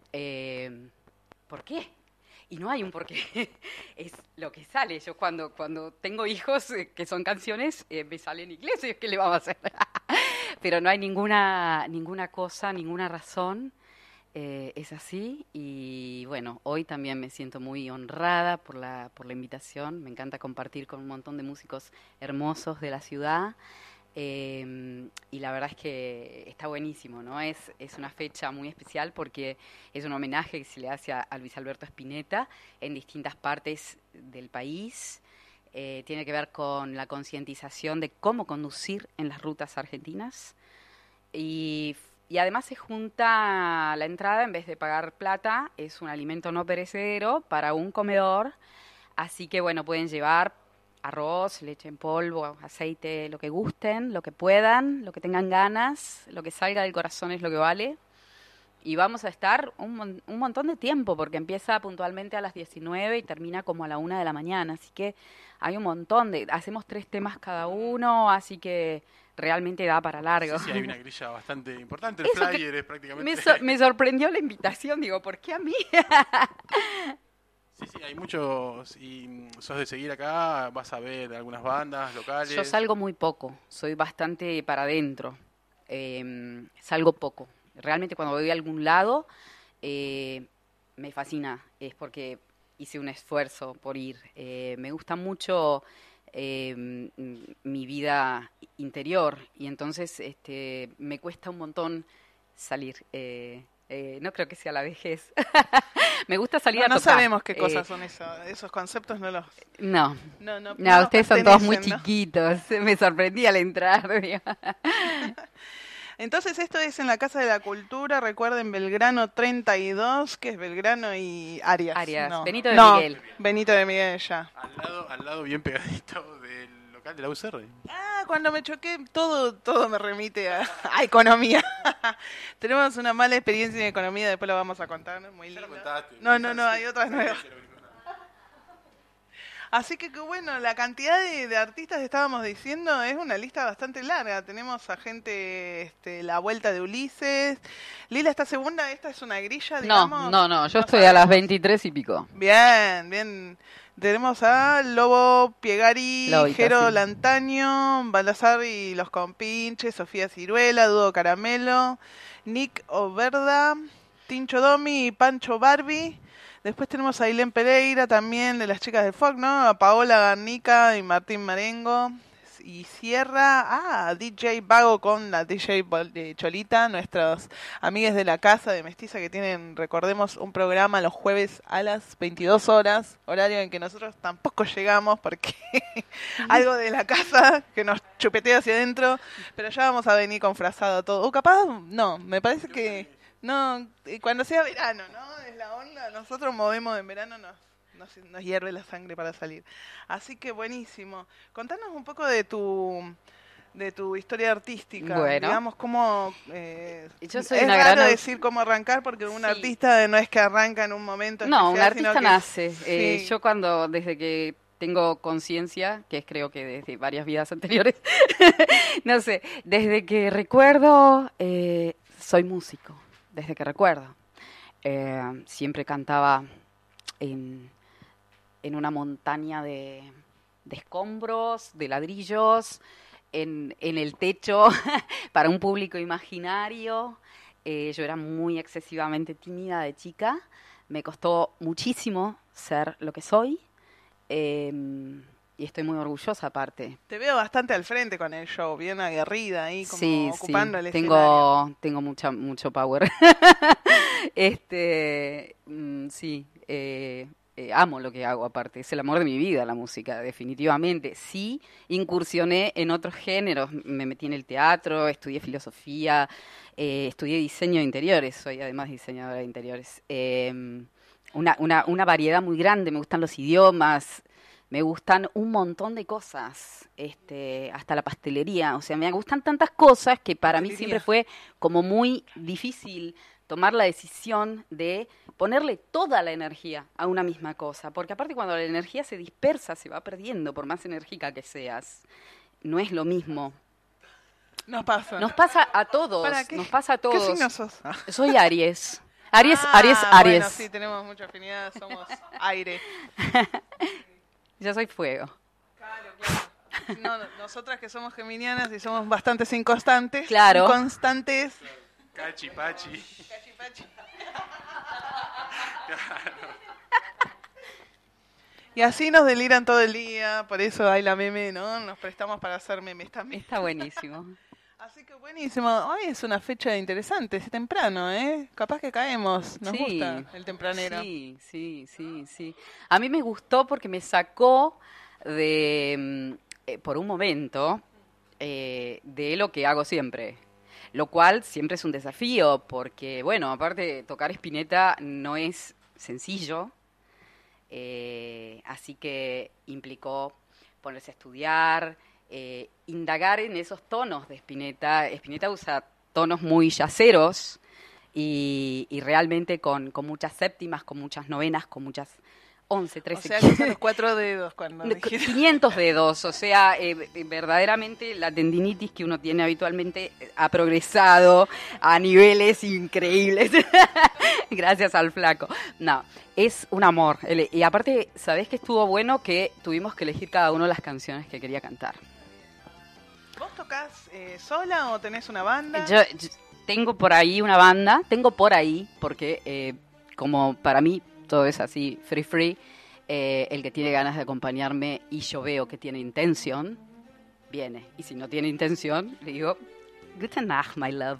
¿por qué? Y no hay un por qué, es lo que sale. Yo cuando tengo hijos que son canciones, me sale en inglés, y ¿qué le vamos a hacer? Pero no hay ninguna cosa, ninguna razón. Es así, y bueno, hoy también me siento muy honrada por la invitación. Me encanta compartir con un montón de músicos hermosos de la ciudad, y la verdad es que está buenísimo, ¿no? Es una fecha muy especial porque es un homenaje que se le hace a Luis Alberto Spinetta en distintas partes del país. Tiene que ver con la concientización de cómo conducir en las rutas argentinas, y además se junta la entrada, en vez de pagar plata, es un alimento no perecedero para un comedor. Así que bueno, pueden llevar arroz, leche en polvo, aceite, lo que gusten, lo que puedan, lo que tengan ganas, lo que salga del corazón es lo que vale. Y vamos a estar un montón de tiempo, porque empieza puntualmente a las 19 y termina como a la 1 de la mañana. Así que hay un montón hacemos 3 temas cada uno, así que realmente da para largo. Sí, hay una grilla bastante importante. El Eso flyer es prácticamente... me sorprendió la invitación, digo, ¿por qué a mí? Sí, hay muchos. Y sos de seguir acá, vas a ver algunas bandas locales. Yo salgo muy poco, soy bastante para adentro. Salgo poco. Realmente cuando voy a algún lado, me fascina. Es porque hice un esfuerzo por ir. Me gusta mucho mi vida interior, y entonces me cuesta un montón salir. No creo que sea la vejez. Me gusta salir a No tocar. sabemos qué cosas son esos conceptos, no los... No, nos ustedes son todos muy pertenecen, ¿no? chiquitos. Me sorprendí al entrar. Digo. Entonces esto es en la Casa de la Cultura, recuerden, Belgrano 32, que es Belgrano y Arias. Arias, No. Benito de No, Miguel. Benito de Miguel ya. Al lado bien pegadito del local de la UCR. Ah, cuando me choqué, todo me remite a economía. Tenemos una mala experiencia en economía, después lo vamos a contar, muy Ya lo linda. contaste. No, hay otras nuevas. Así que bueno, la cantidad de artistas que estábamos diciendo es una lista bastante larga. Tenemos a gente, La Vuelta de Ulises. Lila, ¿esta segunda? ¿Esta es una grilla, digamos? No, yo estoy a las 23 y pico. Bien. Tenemos a Lobo Piegari, Lobito, Jero sí. Lantaño, Balazar y los Compinches, Sofía Ciruela, Dudo Caramelo, Nick Oberda, Tincho Domi y Pancho Barbie. Después tenemos a Ailén Pereira también, de las chicas del FOC, ¿no? A Paola Garnica y Martín Marengo. Y cierra DJ Vago con la DJ Cholita, nuestros amigues de la casa de Mestiza que tienen, recordemos, un programa los jueves a las 22 horas, horario en que nosotros tampoco llegamos porque algo de la casa que nos chupetea hacia adentro, pero ya vamos a venir con frazado todo. O capaz, no, me parece que no, cuando sea verano, ¿no? Es la onda, nosotros movemos en verano, nos hierve la sangre para salir. Así que buenísimo. Contanos un poco de tu historia artística. Bueno. Digamos cómo... Yo soy es una raro gran decir cómo arrancar porque un Sí. artista no es que arranca en un momento No, un especial, sino artista que- nace. Sí. Yo desde que tengo conciencia, que es creo que desde varias vidas anteriores, no sé, desde que recuerdo, soy músico, desde que recuerdo. Siempre cantaba en una montaña de escombros, de ladrillos, en el techo, para un público imaginario. Yo era muy excesivamente tímida de chica. Me costó muchísimo ser lo que soy. Y estoy muy orgullosa aparte. Te veo bastante al frente con el show, bien aguerrida ahí, como Sí, ocupando el escenario. tengo mucho power. Sí, amo lo que hago aparte, es el amor de mi vida la música, definitivamente. Sí, incursioné en otros géneros, me metí en el teatro, estudié filosofía, estudié diseño de interiores, soy además diseñadora de interiores. Una variedad muy grande, me gustan los idiomas, me gustan un montón de cosas, hasta la pastelería, o sea, me gustan tantas cosas que para mí siempre fue como muy difícil tomar la decisión de ponerle toda la energía a una misma cosa, porque aparte cuando la energía se dispersa, se va perdiendo, por más enérgica que seas, no es lo mismo. Nos pasa. Nos pasa a todos, ¿Para qué? nos pasa a todos. ¿Qué signo sos? Soy Aries. Aries. Bueno, sí, tenemos mucha afinidad, somos aire. Yo soy fuego. Claro. No, nosotras que somos geminianas y somos bastante inconstantes. Claro. Inconstantes. Cachipachi. Cachipachi. Claro. Y así nos deliran todo el día, por eso hay la meme, ¿no? Nos prestamos para hacer memes también. Está buenísimo. Así que buenísimo. Hoy es una fecha interesante, es temprano, ¿eh? Capaz que caemos. Nos gusta el tempranero. Sí. A mí me gustó porque me sacó de, por un momento, de lo que hago siempre. Lo cual siempre es un desafío porque, bueno, aparte tocar Spinetta no es sencillo. Así que implicó ponerse a estudiar, indagar en esos tonos de Spinetta. Spinetta usa tonos muy yaceros y realmente con muchas séptimas, con muchas novenas, con muchas 11, 13... O sea, que son los 4 dedos cuando dijiste. 500 dedos, o sea, verdaderamente la tendinitis que uno tiene habitualmente ha progresado a niveles increíbles, gracias al flaco. No, es un amor. Y aparte, ¿sabés qué estuvo bueno? Que tuvimos que elegir cada uno las canciones que quería cantar. ¿Vos tocás sola o tenés una banda? Yo tengo por ahí una banda, porque como para mí todo es así, free, el que tiene ganas de acompañarme y yo veo que tiene intención, viene. Y si no tiene intención, le digo, Guten Nacht, my love.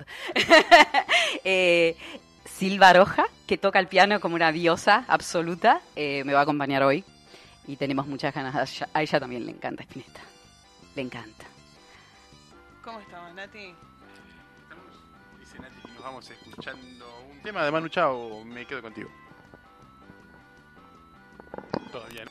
Silva Roja, que toca el piano como una diosa absoluta, me va a acompañar hoy. Y tenemos muchas ganas. A ella también le encanta Spinetta. Le encanta. ¿Cómo estamos, Nati? Dice Nati que nos vamos escuchando un tema de Manu Chao, Me quedo contigo. Todavía no.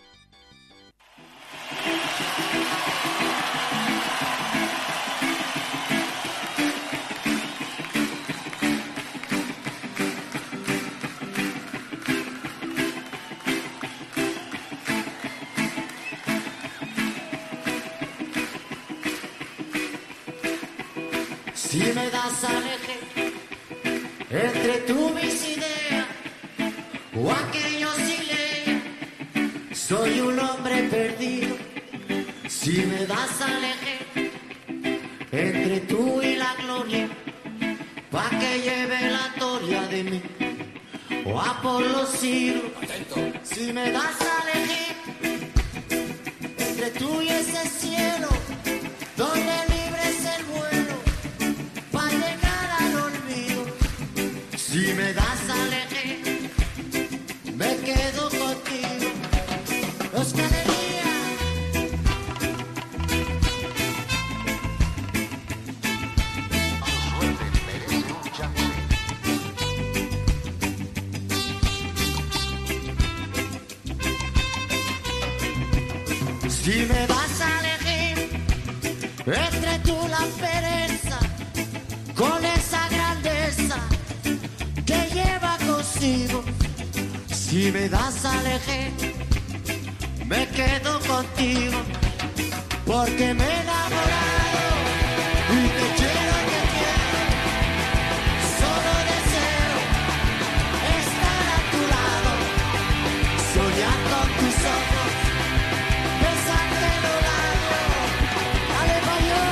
Si me das a elegir entre tú mis ideas o aquellos silencios, soy un hombre perdido. Si me das a elegir entre tú y la gloria, pa' que lleve la gloria de mí o a por los siglos. Si me das a elegir entre tú y ese cielo donde libre es el vuelo pa' llegar al olvido. Si me das a elegir, me quedo contigo. Los galerías. Si me vas a elegir entre tú la pereza con esa grandeza que lleva consigo, si me das a elegir, me quedo contigo, porque me he enamorado y te quiero, solo deseo estar a tu lado, soñar con tus ojos, besarte los labios, aleluya.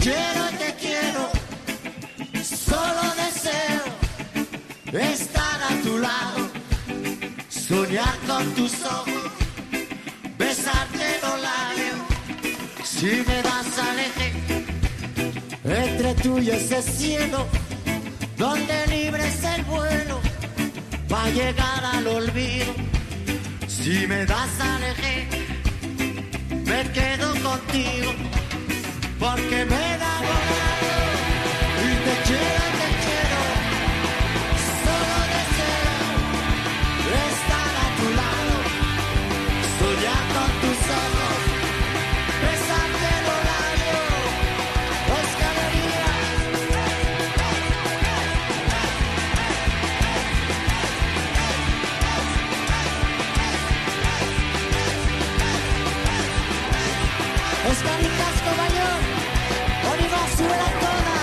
te quiero, solo deseo estar a tu lado, soñar con tus ojos, besarte los labios. Si me das aleje entre tú y ese cielo, donde libre es el vuelo, va a llegar al olvido. Si me das aleje, me quedo contigo, porque me he enamorado y te quiero, solo deseo estar a tu lado, soñar con tus ojos, besarte los labios, Oscar Elías. Oscar y Casco Mayor, Oliva suena toda.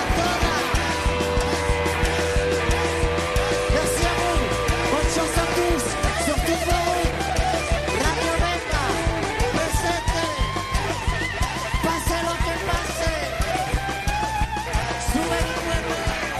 Merci à vous, bonne chance à tous, surtout vous. Radio Beta, presente, pase lo que pase, sube el fuego.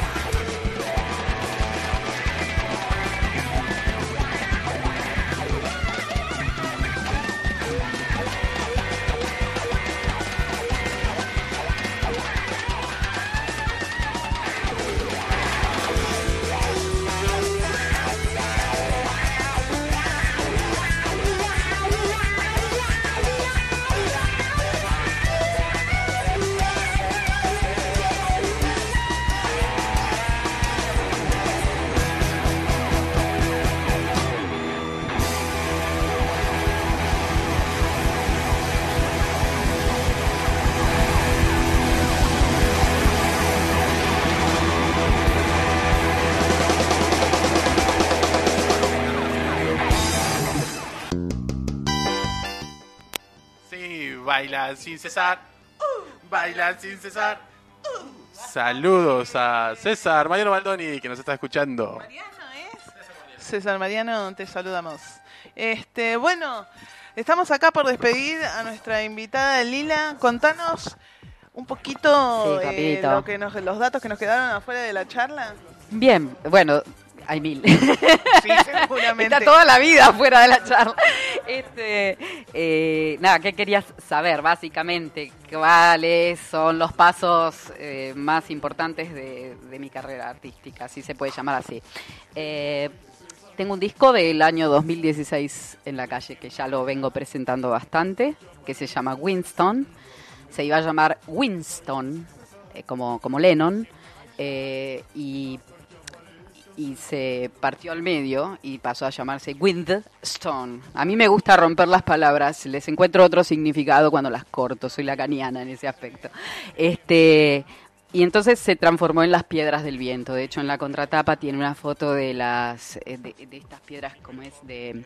Sí, baila sin cesar. Baila sin cesar. Saludos a César Mariano Baldoni, que nos está escuchando. ¿Mariano es? César Mariano, te saludamos. Bueno, estamos acá por despedir a nuestra invitada Lila. Contanos un poquito Sí, rapidito. los datos que nos quedaron afuera de la charla. Bien, bueno, hay mil. Sí, seguramente. Está toda la vida fuera de la charla. Nada, ¿qué querías saber? Básicamente, ¿cuáles son los pasos más importantes de mi carrera artística? Si se puede llamar así. Tengo un disco del año 2016 en la calle, que ya lo vengo presentando bastante, que se llama Winston. Se iba a llamar Winston, como Lennon, y se partió al medio y pasó a llamarse Windstone. A mí me gusta romper las palabras, les encuentro otro significado cuando las corto, soy lacaniana en ese aspecto. Y entonces se transformó en Las Piedras del Viento. De hecho, en la contratapa tiene una foto de de estas piedras, como es de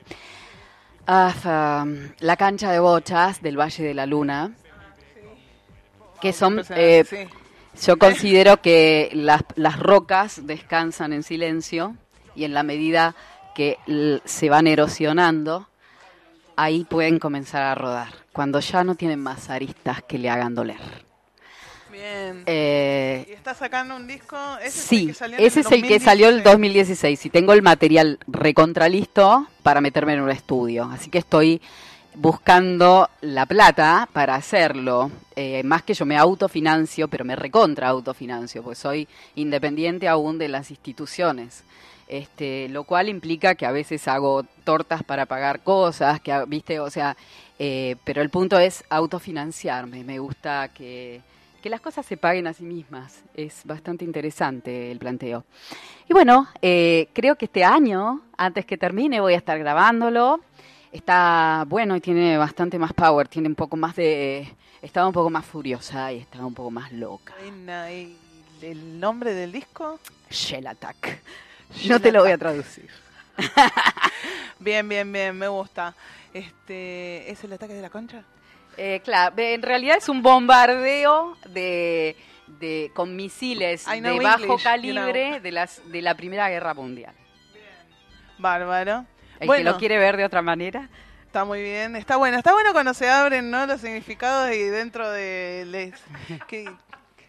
la cancha de bochas del Valle de la Luna, que son... Sí. Yo considero que las rocas descansan en silencio y en la medida que se van erosionando, ahí pueden comenzar a rodar, cuando ya no tienen más aristas que le hagan doler. Bien. Eh, ¿Y estás sacando un disco? Sí, ese es el que salió el 2016 y tengo el material recontralisto para meterme en un estudio, así que estoy buscando la plata para hacerlo, más que yo me autofinancio, pero me recontra autofinancio, pues soy independiente aún de las instituciones, lo cual implica que a veces hago tortas para pagar cosas, viste, o sea, pero el punto es autofinanciarme, me gusta que las cosas se paguen a sí mismas, es bastante interesante el planteo. Y bueno, creo que este año, antes que termine, voy a estar grabándolo. Está bueno y tiene bastante más power, tiene un poco más estaba un poco más furiosa y estaba un poco más loca. Buena. ¿Y el nombre del disco? Shell Attack. No te lo voy a traducir. Bien, me gusta. ¿Es el ataque de la concha? Claro, en realidad es un bombardeo con misiles I de know bajo English, calibre de la Primera Guerra Mundial. Bárbaro. El que lo quiere ver de otra manera. Está muy bien, está bueno cuando se abren, ¿no?, los significados y dentro de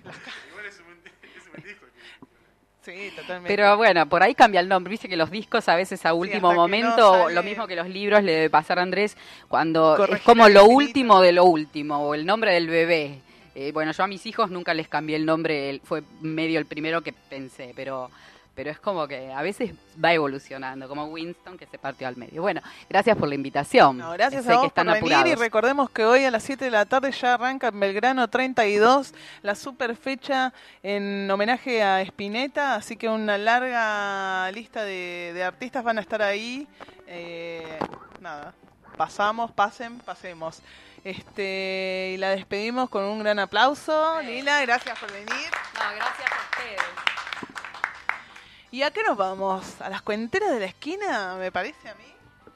Igual es un buen disco. Sí, totalmente. Pero bueno, por ahí cambia el nombre. Viste que los discos a veces a último hasta que momento, no sale- lo mismo que los libros, le debe pasar a Andrés, cuando Corregir es como el lo infinito. último de lo último, o el nombre del bebé. Bueno, yo a mis hijos nunca les cambié el nombre, fue medio el primero que pensé, pero es como que a veces va evolucionando, como Winston que se partió al medio. Bueno, gracias por la invitación. No, gracias Sé a vos que están por venir apurados. y recordemos que hoy a las 7 de la tarde ya arranca en Belgrano 32 la super fecha en homenaje a Spinetta, así que una larga lista de artistas van a estar ahí. Nada, pasemos. Y la despedimos con un gran aplauso. Lila, gracias por venir. No, gracias a ustedes. ¿Y a qué nos vamos? ¿A las cuenteras de la esquina, me parece a mí?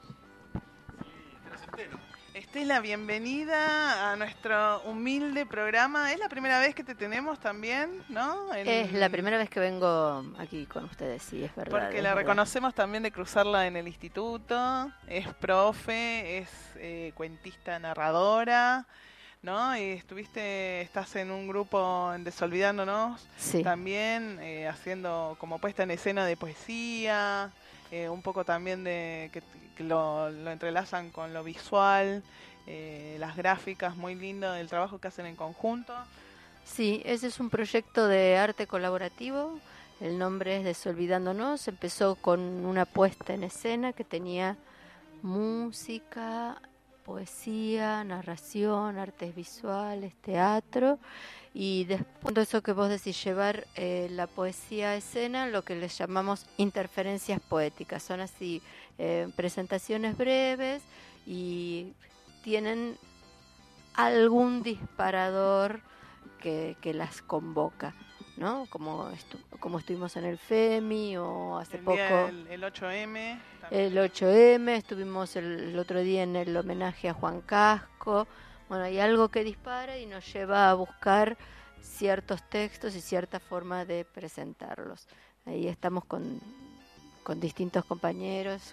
Estela, bienvenida a nuestro humilde programa. Es la primera vez que te tenemos también, ¿no? Es la primera vez que vengo aquí con ustedes, sí, es verdad. Porque es la verdad. reconocemos también de cruzarla en el instituto. Es profe, es cuentista narradora, ¿no? Y estás en un grupo en Desolvidándonos, Sí. también haciendo como puesta en escena de poesía, un poco también de que lo entrelazan con lo visual, las gráficas, muy lindo el trabajo que hacen en conjunto. Sí, ese es un proyecto de arte colaborativo. El nombre es Desolvidándonos. Empezó con una puesta en escena que tenía música, poesía, narración, artes visuales, teatro. Y después de eso que vos decís, llevar la poesía a escena, lo que les llamamos interferencias poéticas. Son así presentaciones breves y tienen algún disparador que las convoca, ¿no? Como estuvimos en el FEMI o hace El poco día el 8M. también. el 8M, estuvimos el otro día en el homenaje a Juan Casco. Bueno, hay algo que dispara y nos lleva a buscar ciertos textos y cierta forma de presentarlos. Ahí estamos con distintos compañeras,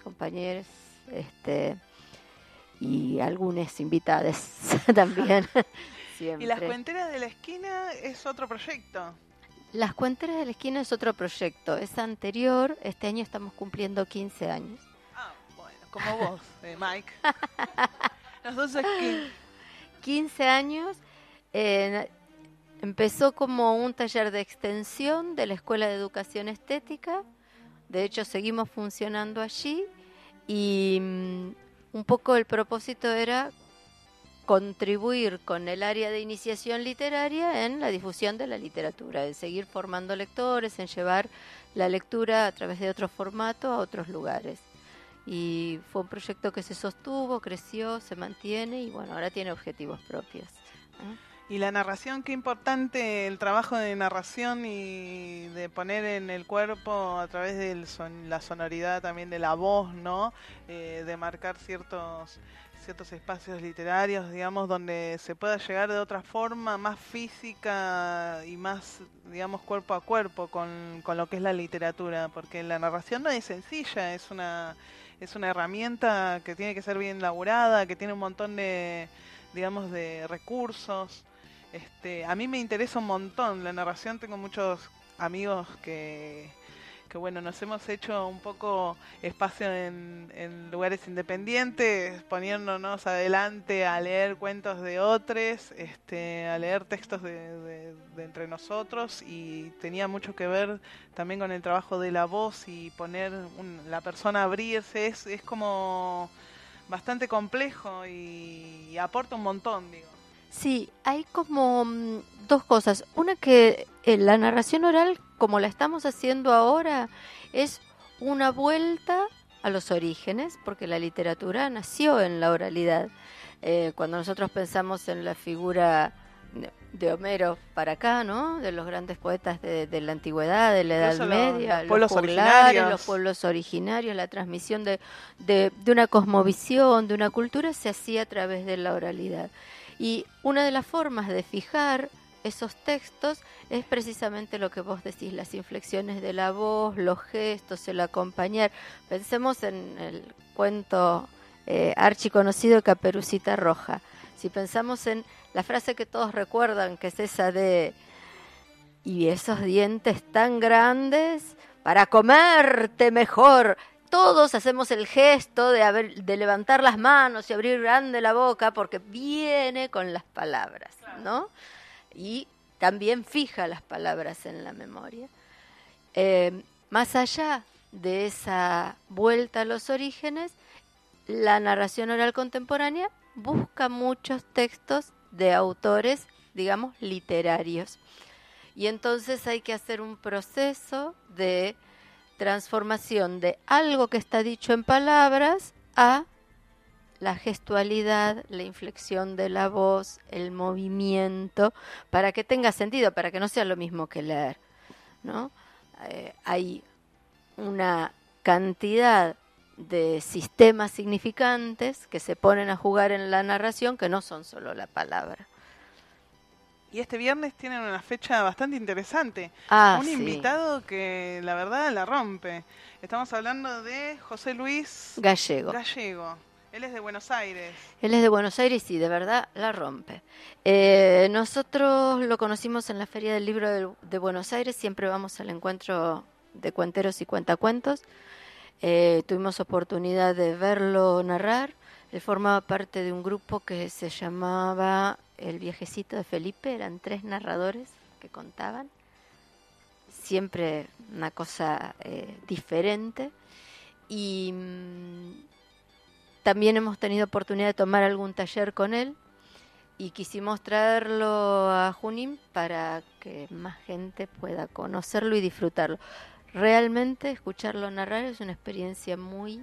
y algunas invitadas también. Siempre. Y las cuenteras de la esquina es otro proyecto. Las Cuenteras de la Esquina es otro proyecto, es anterior, este año estamos cumpliendo 15 años. Ah, bueno, como vos, Mike. Nosotros aquí. 15 años, empezó como un taller de extensión de la Escuela de Educación Estética, de hecho seguimos funcionando allí y un poco el propósito era contribuir con el área de iniciación literaria en la difusión de la literatura, en seguir formando lectores, en llevar la lectura a través de otro formato a otros lugares. Y fue un proyecto que se sostuvo, creció, se mantiene y bueno, ahora tiene objetivos propios. Y la narración, qué importante el trabajo de narración y de poner en el cuerpo a través de la sonoridad también de la voz, ¿no? De marcar ciertos espacios literarios, digamos, donde se pueda llegar de otra forma, más física y más, digamos, cuerpo a cuerpo con lo que es la literatura, porque la narración no es sencilla, es una herramienta que tiene que ser bien elaborada, que tiene un montón de, digamos, de recursos. A mí me interesa un montón la narración, tengo muchos amigos que bueno, nos hemos hecho un poco espacio en lugares independientes, poniéndonos adelante a leer cuentos de otros, a leer textos de entre nosotros, y tenía mucho que ver también con el trabajo de la voz y poner la persona a abrirse, es como bastante complejo y aporta un montón, digo. Sí, hay como dos cosas. Una que la narración oral, como la estamos haciendo ahora, es una vuelta a los orígenes, porque la literatura nació en la oralidad. Cuando nosotros pensamos en la figura de Homero para acá, ¿no? De los grandes poetas de la antigüedad, de la Edad Media, los pueblos juglares, originarios. los pueblos originarios, la transmisión de una cosmovisión, de una cultura, se hacía a través de la oralidad. Y una de las formas de fijar esos textos es precisamente lo que vos decís, las inflexiones de la voz, los gestos, el acompañar. Pensemos en el cuento archiconocido Caperucita Roja. Si pensamos en la frase que todos recuerdan, que es esa de y esos dientes tan grandes para comerte mejor. Todos hacemos el gesto de levantar las manos y abrir grande la boca porque viene con las palabras, ¿no? Y también fija las palabras en la memoria. Más allá de esa vuelta a los orígenes, la narración oral contemporánea busca muchos textos de autores, digamos, literarios. Y entonces hay que hacer un proceso de transformación de algo que está dicho en palabras a la gestualidad, la inflexión de la voz, el movimiento, para que tenga sentido, para que no sea lo mismo que leer, ¿no? Hay una cantidad de sistemas significantes que se ponen a jugar en la narración que no son solo la palabra. Y este viernes tienen una fecha bastante interesante. Un invitado que la verdad la rompe. Estamos hablando de José Luis Gallego. Él es de Buenos Aires. Él es de Buenos Aires y de verdad la rompe. Nosotros lo conocimos en la Feria del Libro de Buenos Aires. Siempre vamos al encuentro de cuenteros y cuentacuentos. Tuvimos oportunidad de verlo narrar. Él formaba parte de un grupo que se llamaba El Viajecito de Felipe. Eran 3 narradores que contaban. Siempre una cosa diferente. Y también hemos tenido oportunidad de tomar algún taller con él. Y quisimos traerlo a Junín para que más gente pueda conocerlo y disfrutarlo. Realmente escucharlo narrar es una experiencia muy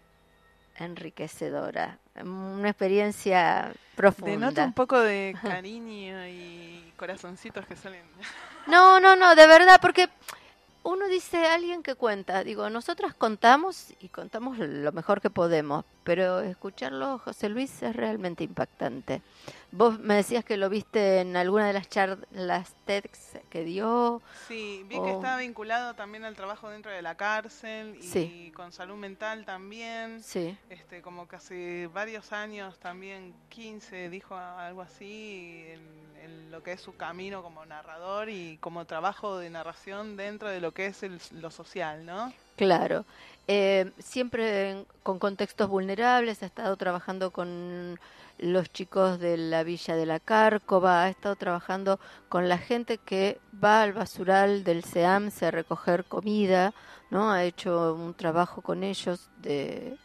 enriquecedora, una experiencia profunda. Denota un poco de cariño y corazoncitos que salen. No, de verdad, porque uno dice alguien que cuenta, digo, nosotras contamos y contamos lo mejor que podemos, pero escucharlo, José Luis, es realmente impactante. Vos me decías que lo viste en alguna de las charlas TEDx que dio. Sí, vi que está vinculado también al trabajo dentro de la cárcel y con salud mental también. Sí. Como que hace varios años, también 15, dijo algo así, en lo que es su camino como narrador y como trabajo de narración dentro de lo que es lo social, ¿no? Claro. Siempre con contextos vulnerables, ha estado trabajando con los chicos de la Villa de la Cárcova, ha estado trabajando con la gente que va al basural del SEAMSE a recoger comida, ¿no? Ha hecho un trabajo con ellos de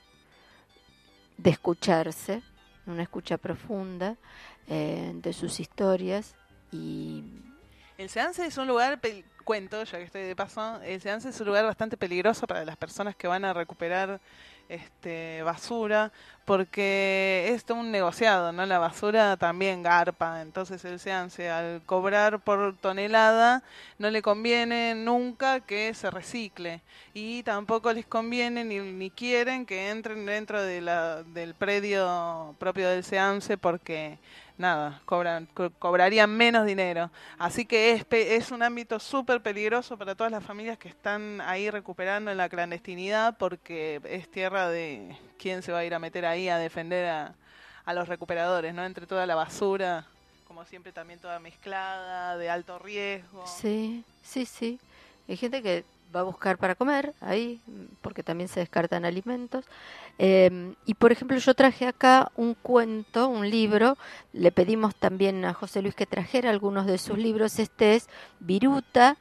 escucharse, una escucha profunda de sus historias. Y el SEAMSE es un lugar, cuento, ya que estoy de paso, el SEAMSE es un lugar bastante peligroso para las personas que van a recuperar basura, porque es todo un negociado, ¿no? La basura también garpa, entonces el SEAMSE al cobrar por tonelada no le conviene nunca que se recicle y tampoco les conviene ni quieren que entren dentro de del predio propio del SEAMSE porque nada, cobrarían menos dinero. Así que es un ámbito súper peligroso para todas las familias que están ahí recuperando en la clandestinidad porque es tierra de quién se va a ir a meter ahí a defender a los recuperadores, ¿no? Entre toda la basura, como siempre también toda mezclada, de alto riesgo. Sí. Hay gente que va a buscar para comer ahí, porque también se descartan alimentos. Y por ejemplo, yo traje acá un cuento, un libro. Le pedimos también a José Luis que trajera algunos de sus libros. Este es Viruta,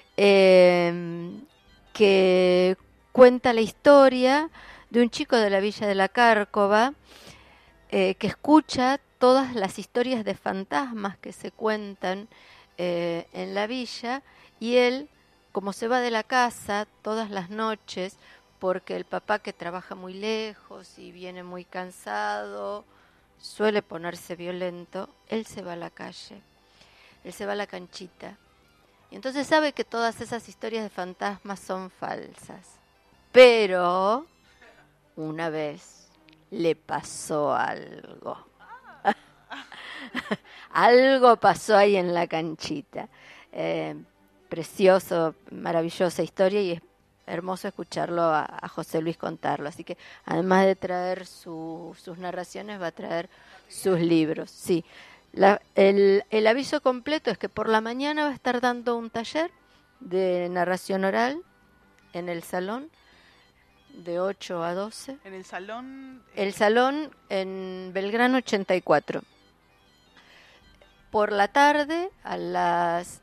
que cuenta la historia de un chico de la Villa de la Cárcova que escucha todas las historias de fantasmas que se cuentan en la villa, y él, como se va de la casa todas las noches, porque el papá, que trabaja muy lejos y viene muy cansado, suele ponerse violento, él se va a la calle, él se va a la canchita. Y entonces sabe que todas esas historias de fantasmas son falsas. Pero una vez le pasó algo. Algo pasó ahí en la canchita. Precioso, maravillosa historia, y es hermoso escucharlo a José Luis contarlo. Así que además de traer sus narraciones, va a traer sus libros. Sí, El aviso completo es que por la mañana va a estar dando un taller de narración oral en el salón de 8 a 12. En el salón. El salón en Belgrano 84. Por la tarde, a las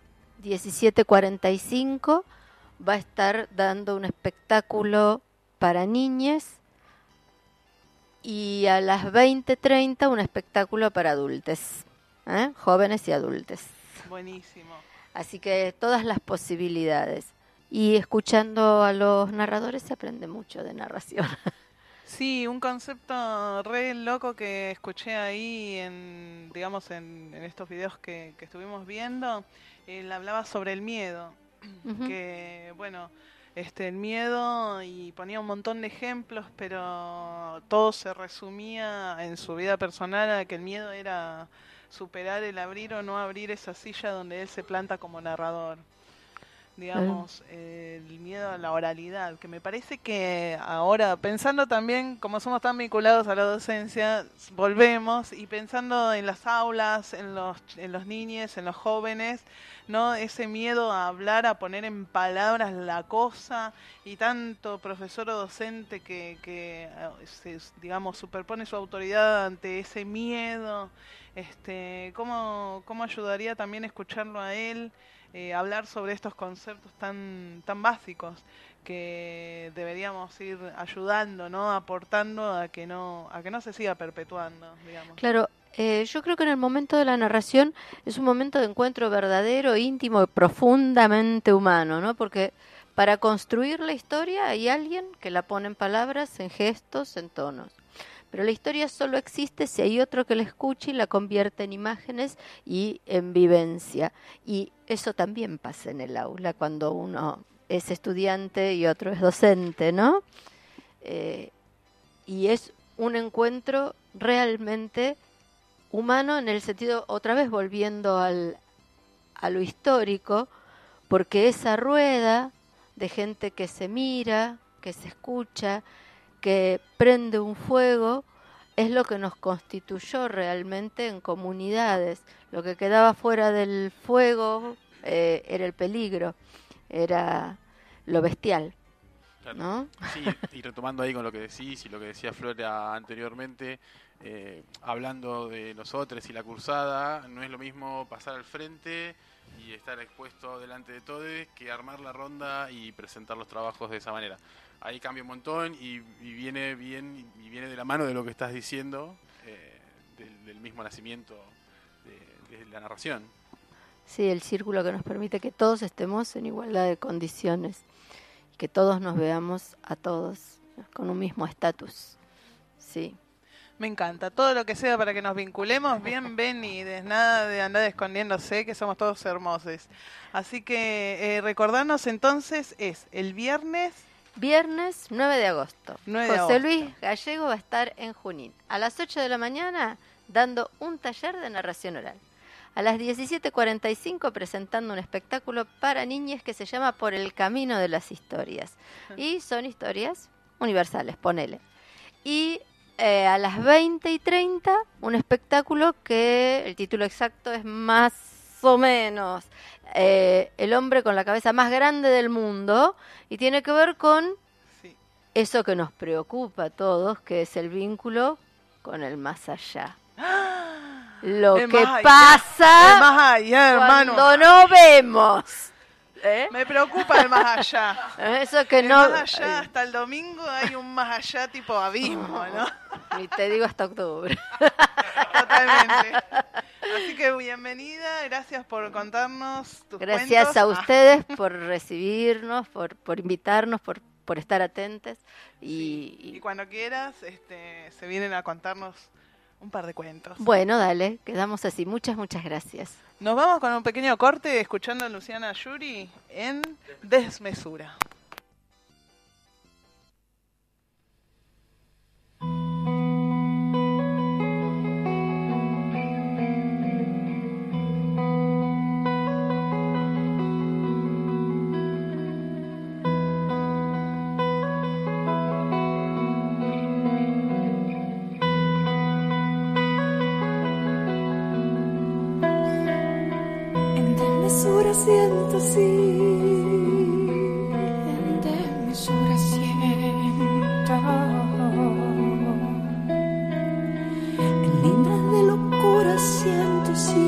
17:45, va a estar dando un espectáculo para niñes y a las 20:30 un espectáculo para adultos, jóvenes y adultos. Buenísimo. Así que todas las posibilidades. Y escuchando a los narradores se aprende mucho de narración. Sí, un concepto re loco que escuché ahí en, digamos, en estos videos que estuvimos viendo. Él hablaba sobre el miedo, Ujú. que bueno, el miedo, y ponía un montón de ejemplos, pero todo se resumía en su vida personal a que el miedo era superar el abrir o no abrir esa silla donde él se planta como narrador. Digamos, el miedo a la oralidad, que me parece que ahora, pensando también, como somos tan vinculados a la docencia, volvemos y pensando en las aulas, en los niños, en los jóvenes, ¿no? Ese miedo a hablar, a poner en palabras la cosa, y tanto profesor o docente que digamos, superpone su autoridad ante ese miedo. ¿Cómo ayudaría también escucharlo a él? Hablar sobre estos conceptos tan básicos que deberíamos ir ayudando, ¿no? Aportando a que no se siga perpetuando, digamos. Claro, yo creo que en el momento de la narración es un momento de encuentro verdadero, íntimo y profundamente humano, ¿no? Porque para construir la historia hay alguien que la pone en palabras, en gestos, en tonos. Pero la historia solo existe si hay otro que la escucha y la convierte en imágenes y en vivencia. Y eso también pasa en el aula cuando uno es estudiante y otro es docente, ¿no? Y es un encuentro realmente humano en el sentido, otra vez volviendo a lo histórico, porque esa rueda de gente que se mira, que se escucha, que prende un fuego, es lo que nos constituyó realmente en comunidades. Lo que quedaba fuera del fuego era el peligro, era lo bestial, Claro. ¿no? Sí, y retomando ahí con lo que decís y lo que decía Flora anteriormente, hablando de nosotros y la cursada, no es lo mismo pasar al frente y estar expuesto delante de todos que armar la ronda y presentar los trabajos de esa manera. Ahí cambia un montón y viene bien, y viene de la mano de lo que estás diciendo, del mismo nacimiento de la narración. Sí, el círculo que nos permite que todos estemos en igualdad de condiciones, que todos nos veamos a todos con un mismo estatus. Sí. Me encanta. Todo lo que sea para que nos vinculemos, bienvenides. Nada de andar escondiéndose, que somos todos hermosos. Así que recordarnos entonces, es el viernes 9 de agosto. 9 de José agosto. Luis Gallego va a estar en Junín. A las 8 de la mañana dando un taller de narración oral. A las 17:45 presentando un espectáculo para niñas que se llama Por el Camino de las Historias. Y son historias universales, ponele. Y a las 20:30 un espectáculo que el título exacto es más o menos El hombre con la cabeza más grande del mundo, y tiene que ver con Sí. eso que nos preocupa a todos, que es el vínculo con el más allá. Lo El que más allá. pasa El más allá, hermano. cuando no vemos. ¿Eh? Me preocupa el más allá. Eso que El no... más allá, hasta el domingo hay un más allá tipo abismo, ¿no? Ni te digo hasta octubre. Totalmente. Así que bienvenida, gracias por contarnos tus Gracias cuentos. a ustedes por recibirnos, por invitarnos, por estar atentos. Y cuando quieras, se vienen a contarnos un par de cuentos. Bueno, dale, quedamos así. Muchas gracias. Nos vamos con un pequeño corte escuchando a Luciana Yuri en Desmesura. siento así. En desmesura siento. En lindas de locura siento así.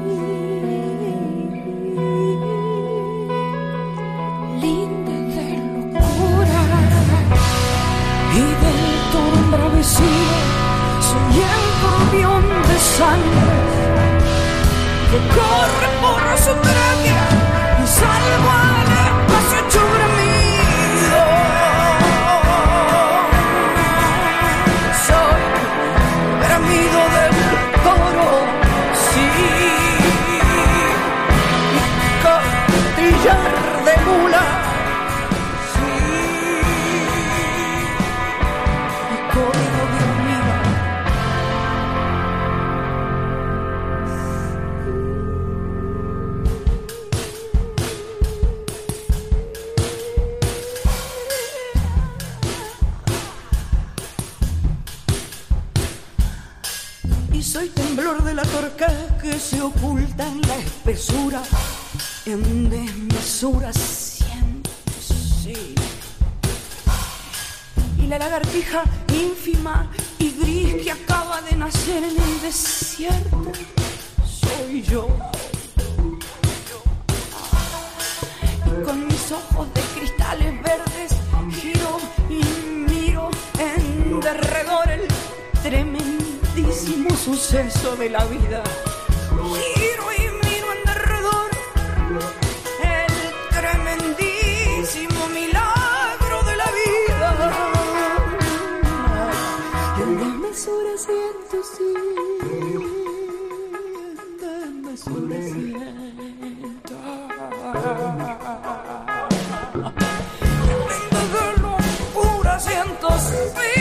Lindas de locura y del todo embravecido. Soy el turbión de sangre que corre por su tráquea y salvo al espacio hecho bramido. Soy bramido del toro, sí, y costillar de mula, sí, y código de hormiga. Y soy temblor de la torca que se oculta en la espesura, en desmesura siento, sí. Y la lagartija ínfima y gris que acaba de nacer en el desierto, soy yo. Y con mis ojos de cristales verdes giro y miro en derredor el tremendísimo suceso de la vida. Giro y miro en derredor el tremendísimo milagro de la vida. En desmesura siento, sí, en desmesura siento. En de locura siento, sí.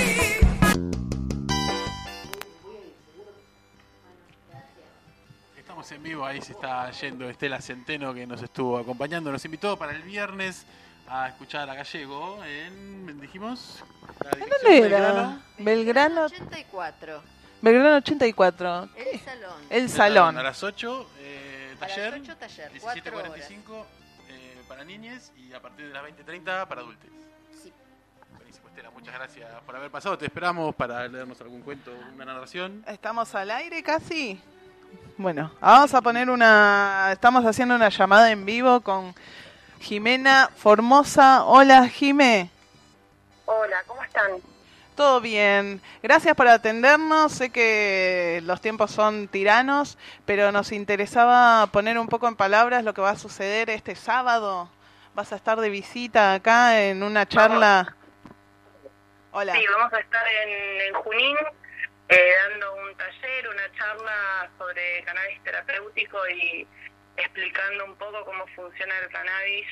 Estamos en vivo, ahí se está yendo Estela Centeno, que nos estuvo acompañando. Nos invitó para el viernes a escuchar a Gallego en, dijimos, la ¿En dirección dónde era? Belgrano. Belgrano 84. Belgrano 84. El salón. El salón. A las 8, A taller. las 8 taller, 4 horas. 17:45 para niñes y a partir de las 20:30 para adultos. Sí. Buenísimo, Estela, muchas gracias por haber pasado. Te esperamos para leernos algún cuento, una narración. ¿Estamos al aire casi? Bueno, vamos a poner estamos haciendo una llamada en vivo con Jimena Formosa. Hola, Jimé. Hola, ¿cómo están? Todo bien. Gracias por atendernos. Sé que los tiempos son tiranos, pero nos interesaba poner un poco en palabras lo que va a suceder este sábado. Vas a estar de visita acá en una charla. Hola. Sí, vamos a estar en Junín dando un taller, una charla sobre cannabis terapéutico y explicando un poco cómo funciona el cannabis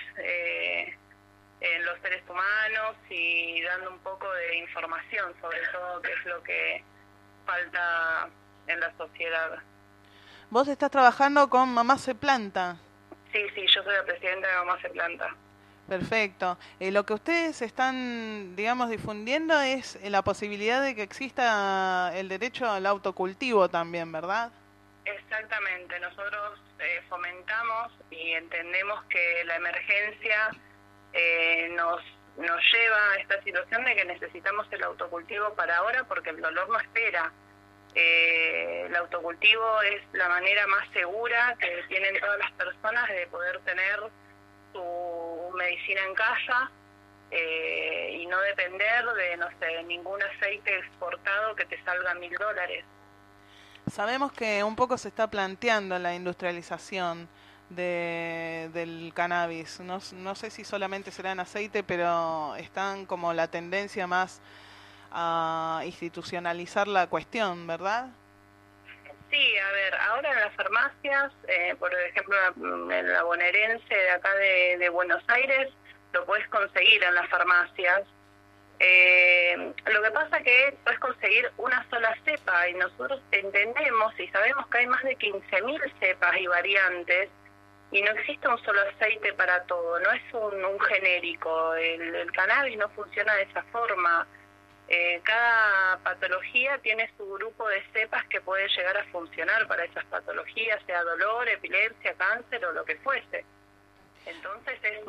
en los seres humanos y dando un poco de información sobre todo qué es lo que falta en la sociedad. Vos estás trabajando con Mamá Se Planta. Sí, yo soy la presidenta de Mamá Se Planta. Perfecto. Lo que ustedes están, digamos, difundiendo es la posibilidad de que exista el derecho al autocultivo también, ¿verdad? Exactamente. Nosotros fomentamos y entendemos que la emergencia nos lleva a esta situación de que necesitamos el autocultivo para ahora porque el dolor no espera. El autocultivo es la manera más segura que tienen todas las personas de poder tener su medicina en casa y no depender de, no sé, ningún aceite exportado que te salga $1.000. Sabemos que un poco se está planteando la industrialización del cannabis. No sé si solamente será en aceite, pero están como la tendencia más a institucionalizar la cuestión, ¿verdad? Sí, a ver, ahora en las farmacias, por ejemplo, en la bonaerense de acá de Buenos Aires, lo puedes conseguir en las farmacias. Lo que pasa que puedes conseguir una sola cepa y nosotros entendemos y sabemos que hay más de 15.000 cepas y variantes y no existe un solo aceite para todo, no es un genérico. El cannabis no funciona de esa forma. Cada patología tiene su grupo de cepas que puede llegar a funcionar para esas patologías, sea dolor, epilepsia, cáncer o lo que fuese. Entonces es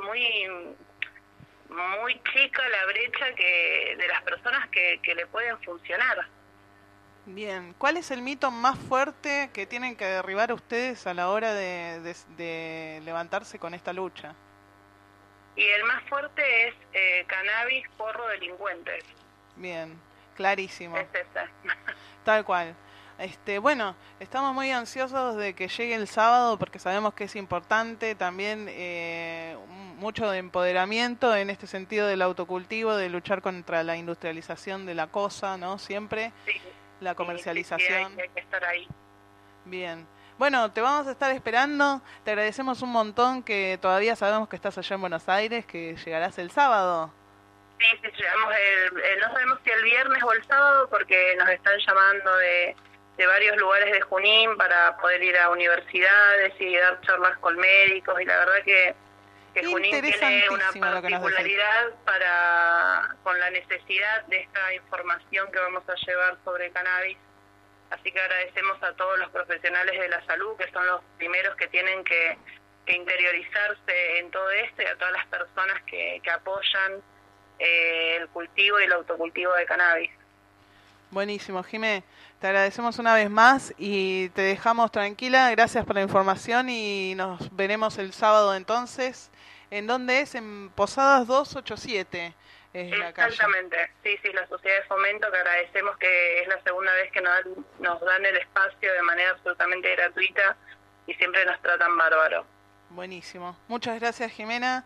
muy chica la brecha de las personas que le pueden funcionar. Bien, ¿cuál es el mito más fuerte que tienen que derribar ustedes a la hora de levantarse con esta lucha? Y el más fuerte es cannabis, porro, delincuentes. Bien, clarísimo. Es esa. Tal cual. Bueno, estamos muy ansiosos de que llegue el sábado porque sabemos que es importante también mucho de empoderamiento en este sentido del autocultivo, de luchar contra la industrialización de la cosa, ¿no? Siempre Sí, la comercialización. sí, hay que estar ahí. Bien. Bueno, te vamos a estar esperando. Te agradecemos un montón que todavía sabemos que estás allá en Buenos Aires, que llegarás el sábado. Sí, llegamos no sabemos si el viernes o el sábado porque nos están llamando de varios lugares de Junín para poder ir a universidades y dar charlas con médicos, y la verdad que Junín tiene una particularidad con la necesidad de esta información que vamos a llevar sobre cannabis. Así que agradecemos a todos los profesionales de la salud, que son los primeros que tienen que interiorizarse en todo esto, y a todas las personas que apoyan el cultivo y el autocultivo de cannabis. Buenísimo, Jimé. Te agradecemos una vez más y te dejamos tranquila. Gracias por la información y nos veremos el sábado entonces. ¿En dónde es? En Posadas 287. Es la calle. Exactamente. Sí, la Sociedad de Fomento, que agradecemos que es la segunda vez que nos dan el espacio de manera absolutamente gratuita y siempre nos tratan bárbaro. Buenísimo. Muchas gracias, Jimena.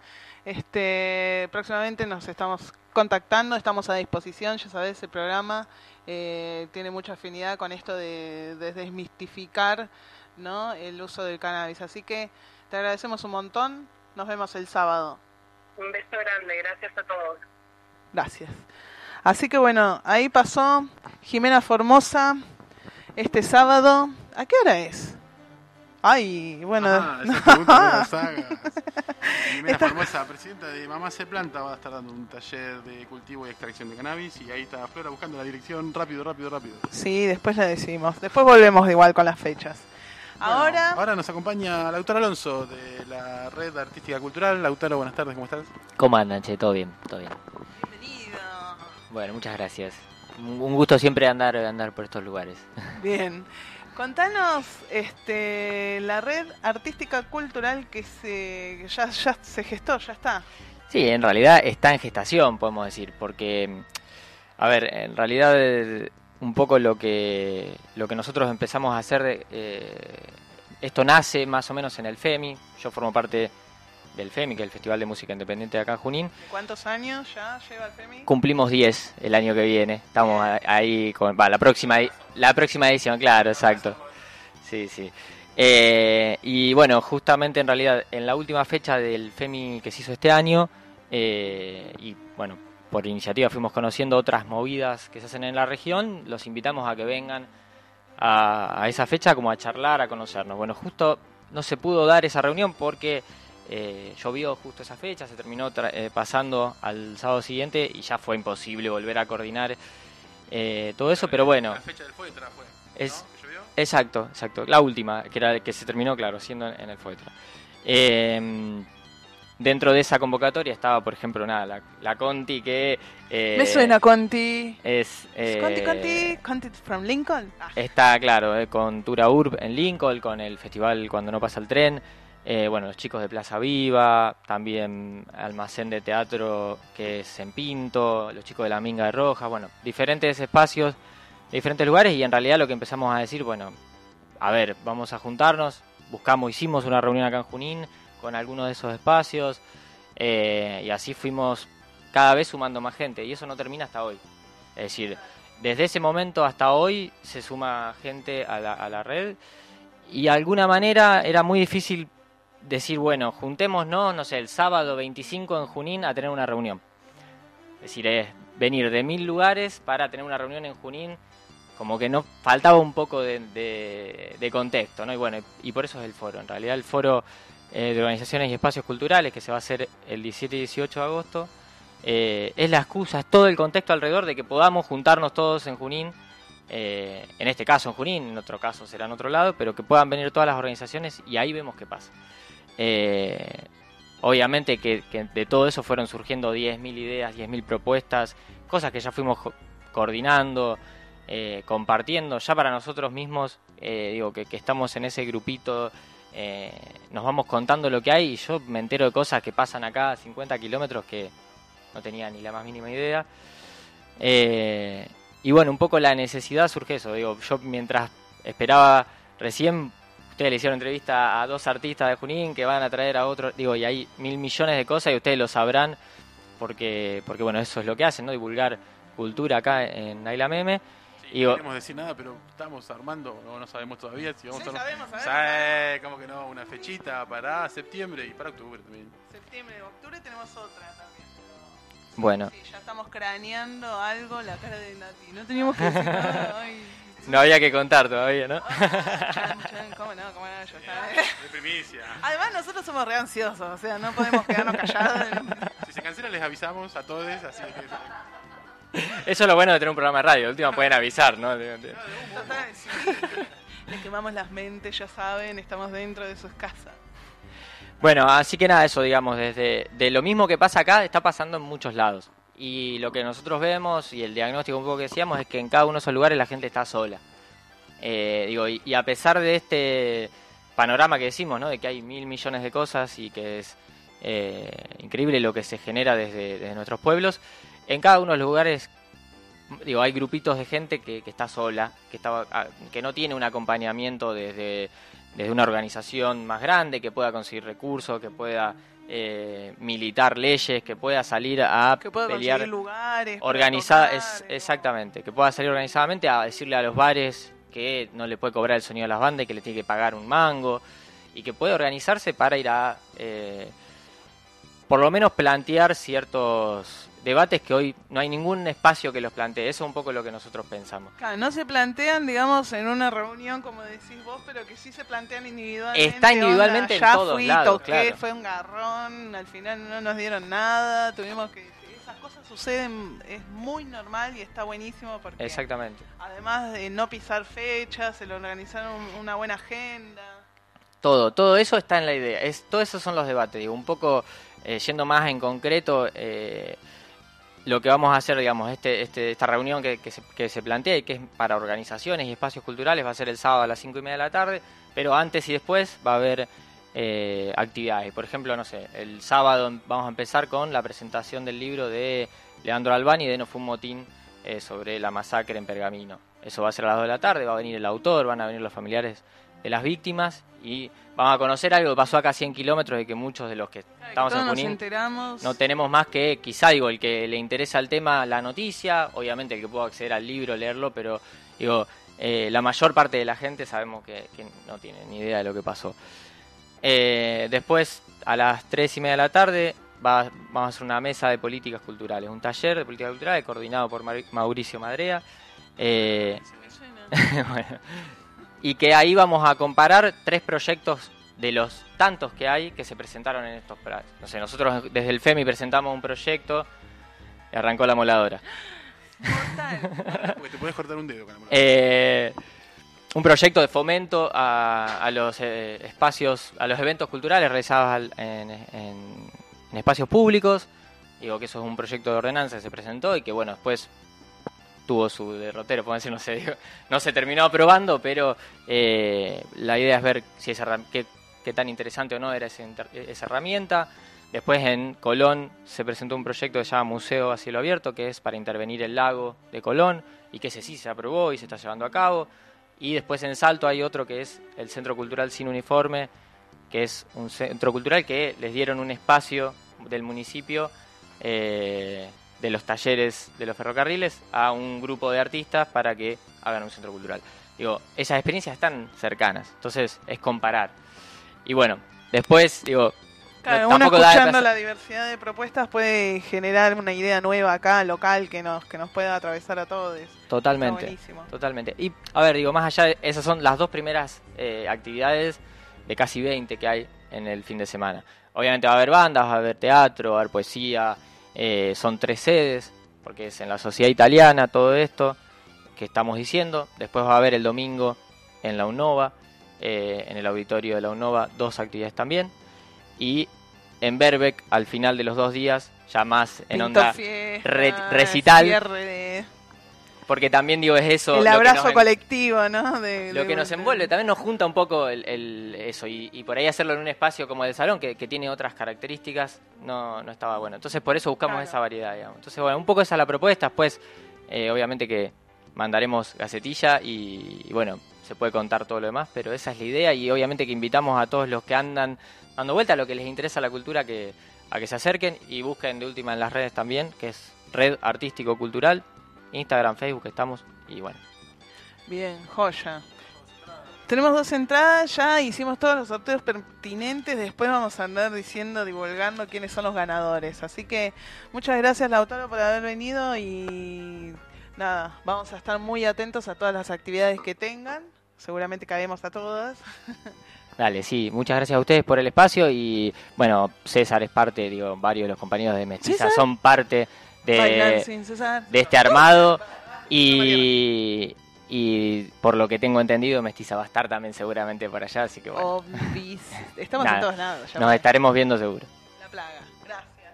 Próximamente nos estamos contactando, estamos a disposición, ya sabes, el programa tiene mucha afinidad con esto de desmistificar, ¿no?, el uso del cannabis. Así que te agradecemos un montón, nos vemos el sábado. Un beso grande, gracias a todos. Gracias. Así que bueno, ahí pasó Jimena Formosa este sábado. ¿A qué hora es? Ay, bueno. Esa pregunta no nos hagas. Jimena Formosa, presidenta de Mamá Se Planta, va a estar dando un taller de cultivo y extracción de cannabis, y ahí está Flora buscando la dirección rápido. Sí, después la decimos. Después volvemos igual con las fechas. Bueno, ahora nos acompaña Lautaro Alonso de la Red Artística Cultural. Lautaro, buenas tardes, ¿cómo estás? ¿Cómo andan, che? ¿Todo bien? Bienvenido. Bueno, muchas gracias. Un gusto siempre andar por estos lugares. Bien. Contanos la Red Artística Cultural que ya se gestó, ya está. Sí, en realidad está en gestación, podemos decir, porque, a ver, en realidad un poco lo que nosotros empezamos a hacer, esto nace más o menos en el FEMI. Yo formo parte del FEMI, que es el Festival de Música Independiente de acá en Junín. ¿Cuántos años ya lleva el FEMI? Cumplimos 10 el año que viene. Estamos ahí con la próxima edición, claro, exacto. Sí. Y bueno, justamente en realidad en la última fecha del FEMI que se hizo este año, y bueno, por iniciativa fuimos conociendo otras movidas que se hacen en la región, los invitamos a que vengan a esa fecha como a charlar, a conocernos. Bueno, justo no se pudo dar esa reunión porque llovió justo esa fecha, se terminó pasando al sábado siguiente y ya fue imposible volver a coordinar todo eso, pero bueno. La fecha del Foetra fue, ¿no? ¿Llovió? Exacto, la última, que era que se terminó, claro, siendo en el Foetra. Dentro de esa convocatoria estaba, por ejemplo, la Conti, que... Me suena Conti. ¿Es Conti from Lincoln? Está, claro, con Tura Urb en Lincoln, con el festival Cuando No Pasa el Tren. Bueno, los chicos de Plaza Viva, también Almacén de Teatro, que es en Pinto, los chicos de la Minga de Rojas, bueno, diferentes espacios, diferentes lugares, y en realidad lo que empezamos a decir, bueno, a ver, vamos a juntarnos, hicimos una reunión acá en Junín con algunos de esos espacios, y así fuimos cada vez sumando más gente, y eso no termina hasta hoy. Es decir, desde ese momento hasta hoy se suma gente a la red, y de alguna manera era muy difícil decir, bueno, juntémonos, no sé, el sábado 25 en Junín a tener una reunión. Es decir, es venir de 1000 lugares para tener una reunión en Junín, como que no faltaba un poco de contexto, ¿no? Y bueno, y por eso es el foro. En realidad el foro de organizaciones y espacios culturales, que se va a hacer el 17 y 18 de agosto, es la excusa, es todo el contexto alrededor de que podamos juntarnos todos en Junín, en este caso en Junín, en otro caso será en otro lado, pero que puedan venir todas las organizaciones y ahí vemos qué pasa. obviamente que de todo eso fueron surgiendo 10.000 ideas, 10.000 propuestas, cosas que ya fuimos coordinando, compartiendo. Ya para nosotros mismos, digo que estamos en ese grupito, nos vamos contando lo que hay y yo me entero de cosas que pasan acá a 50 kilómetros que no tenía ni la más mínima idea. Y bueno, un poco la necesidad surge eso. Digo, yo mientras esperaba, recién ustedes le hicieron entrevista a 2 artistas de Junín que van a traer a otros, digo, y hay 1.000 millones de cosas y ustedes lo sabrán porque bueno, eso es lo que hacen, ¿no? Divulgar cultura acá en Ayla Meme. Sí, no queremos decir nada, pero estamos armando, no sabemos todavía si vamos sabemos. ¿Cómo que no? Una fechita para septiembre y para octubre también. Septiembre, octubre tenemos otra también. Bueno. Sí, ya estamos craneando algo, la cara de Nati. No teníamos que decir nada. Ay, no había que contar todavía, ¿no? ¿Cómo no? Ya está. De primicia. Además, nosotros somos re ansiosos, o sea, no podemos quedarnos callados. Si se cancela, les avisamos a todos, así que... Eso es lo bueno de tener un programa de radio. De última pueden avisar, ¿no? Sí. Les quemamos las mentes, ya saben, estamos dentro de sus casas. Bueno, así que nada, eso digamos, de lo mismo que pasa acá, está pasando en muchos lados. Y lo que nosotros vemos, y el diagnóstico un poco que decíamos, es que en cada uno de esos lugares la gente está sola. Y a pesar de este panorama que decimos, ¿no? De que hay 1.000 millones de cosas y que es increíble lo que se genera desde nuestros pueblos, en cada uno de los lugares, digo, hay grupitos de gente que está sola, que no tiene un acompañamiento desde una organización más grande, que pueda conseguir recursos, que pueda militar leyes, que pueda salir a que pueda pelear lugares, exactamente, que pueda salir organizadamente a decirle a los bares que no le puede cobrar el sonido a las bandas y que le tiene que pagar un mango, y que puede organizarse para ir a por lo menos plantear ciertos debates que hoy no hay ningún espacio que los plantee. Eso es un poco lo que nosotros pensamos. Claro, no se plantean, digamos, en una reunión, como decís vos, pero que sí se plantean individualmente. Está individualmente en todos lados, toqué, claro. Fue un garrón, al final no nos dieron nada, tuvimos que... Esas cosas suceden, es muy normal y está buenísimo porque... Exactamente. Además de no pisar fechas, el organizar una buena agenda... Todo eso está en la idea. Todos esos son los debates, digo, un poco yendo más en concreto... lo que vamos a hacer, digamos, esta reunión que se plantea y que es para organizaciones y espacios culturales va a ser el sábado a las 5:30 de la tarde, pero antes y después va a haber actividades. Por ejemplo, no sé, el sábado vamos a empezar con la presentación del libro de Leandro Albani de No fue un motín sobre la masacre en Pergamino. Eso va a ser a las 2 de la tarde, va a venir el autor, van a venir los familiares de las víctimas y vamos a conocer algo que pasó acá a 100 kilómetros de que muchos de los que estamos en Junín no tenemos más que, quizá digo, el que le interesa el tema, la noticia, obviamente el que pueda acceder al libro, leerlo, pero digo, la mayor parte de la gente sabemos que no tiene ni idea de lo que pasó. Después, a las 3:30 de la tarde, vamos a hacer una mesa de políticas culturales, un taller de políticas culturales coordinado por Mauricio Madrea. Bueno, y que ahí vamos a comparar 3 proyectos de los tantos que hay que se presentaron en estos plazos. No sé, nosotros desde el FEMI presentamos un proyecto y arrancó la moladora. Porque te puedes cortar un dedo con la moladora. Un proyecto de fomento a los espacios, a los eventos culturales realizados en espacios públicos. Digo que eso es un proyecto de ordenanza que se presentó y que bueno, después tuvo su derrotero, podemos decir, no sé, digo, no se terminó aprobando, pero la idea es ver si qué tan interesante o no era esa herramienta. Después en Colón se presentó un proyecto que se llama Museo a Cielo Abierto, que es para intervenir el lago de Colón, y que ese sí se aprobó y se está llevando a cabo. Y después en Salto hay otro que es el Centro Cultural Sin Uniforme, que es un centro cultural que les dieron un espacio del municipio de los talleres de los ferrocarriles a un grupo de artistas para que hagan un centro cultural. Digo, esas experiencias están cercanas, entonces es comparar. Y bueno, después, digo... Claro, uno escuchando la diversidad de propuestas puede generar una idea nueva acá, local, que nos pueda atravesar a todos. Totalmente, totalmente. Y, a ver, digo, más allá de... Esas son las 2 primeras actividades de casi 20 que hay en el fin de semana. Obviamente va a haber bandas, va a haber teatro, va a haber poesía... son 3 sedes, porque es en la Sociedad Italiana todo esto que estamos diciendo. Después va a haber el domingo en la UNOVA, en el auditorio de la UNOVA, 2 actividades también. Y en Berbeck al final de los 2 días, ya más en Pinto onda fiesta, recital. cierre de- Porque también digo, es eso. el lo que abrazo nos colectivo, ¿no? Lo que nos envuelve, también nos junta un poco eso, y por ahí hacerlo en un espacio como el salón, que tiene otras características, no estaba bueno. Entonces por eso buscamos esa variedad, digamos. Entonces, bueno, un poco esa es la propuesta. Después, obviamente que mandaremos gacetilla y bueno, se puede contar todo lo demás, pero esa es la idea, y obviamente que invitamos a todos los que andan dando vuelta a lo que les interesa la cultura a que se acerquen y busquen de última en las redes también, que es Red Artístico Cultural, Instagram, Facebook estamos, y bueno. Bien, joya. Tenemos 2 entradas, ya hicimos todos los sorteos pertinentes, después vamos a andar divulgando quiénes son los ganadores. Así que muchas gracias, Lautaro, por haber venido, y nada, vamos a estar muy atentos a todas las actividades que tengan, seguramente caemos a todas. Dale, sí, muchas gracias a ustedes por el espacio, y bueno, César es parte, varios de los compañeros de Mestiza ¿César? son parte Bailar sin cesar. de este armado, y por lo que tengo entendido, Mestiza va a estar también seguramente por allá, así que bueno. Obvis. Estamos Nada, en todos lados. Ya nos fue. estaremos viendo seguro. La plaga. Gracias.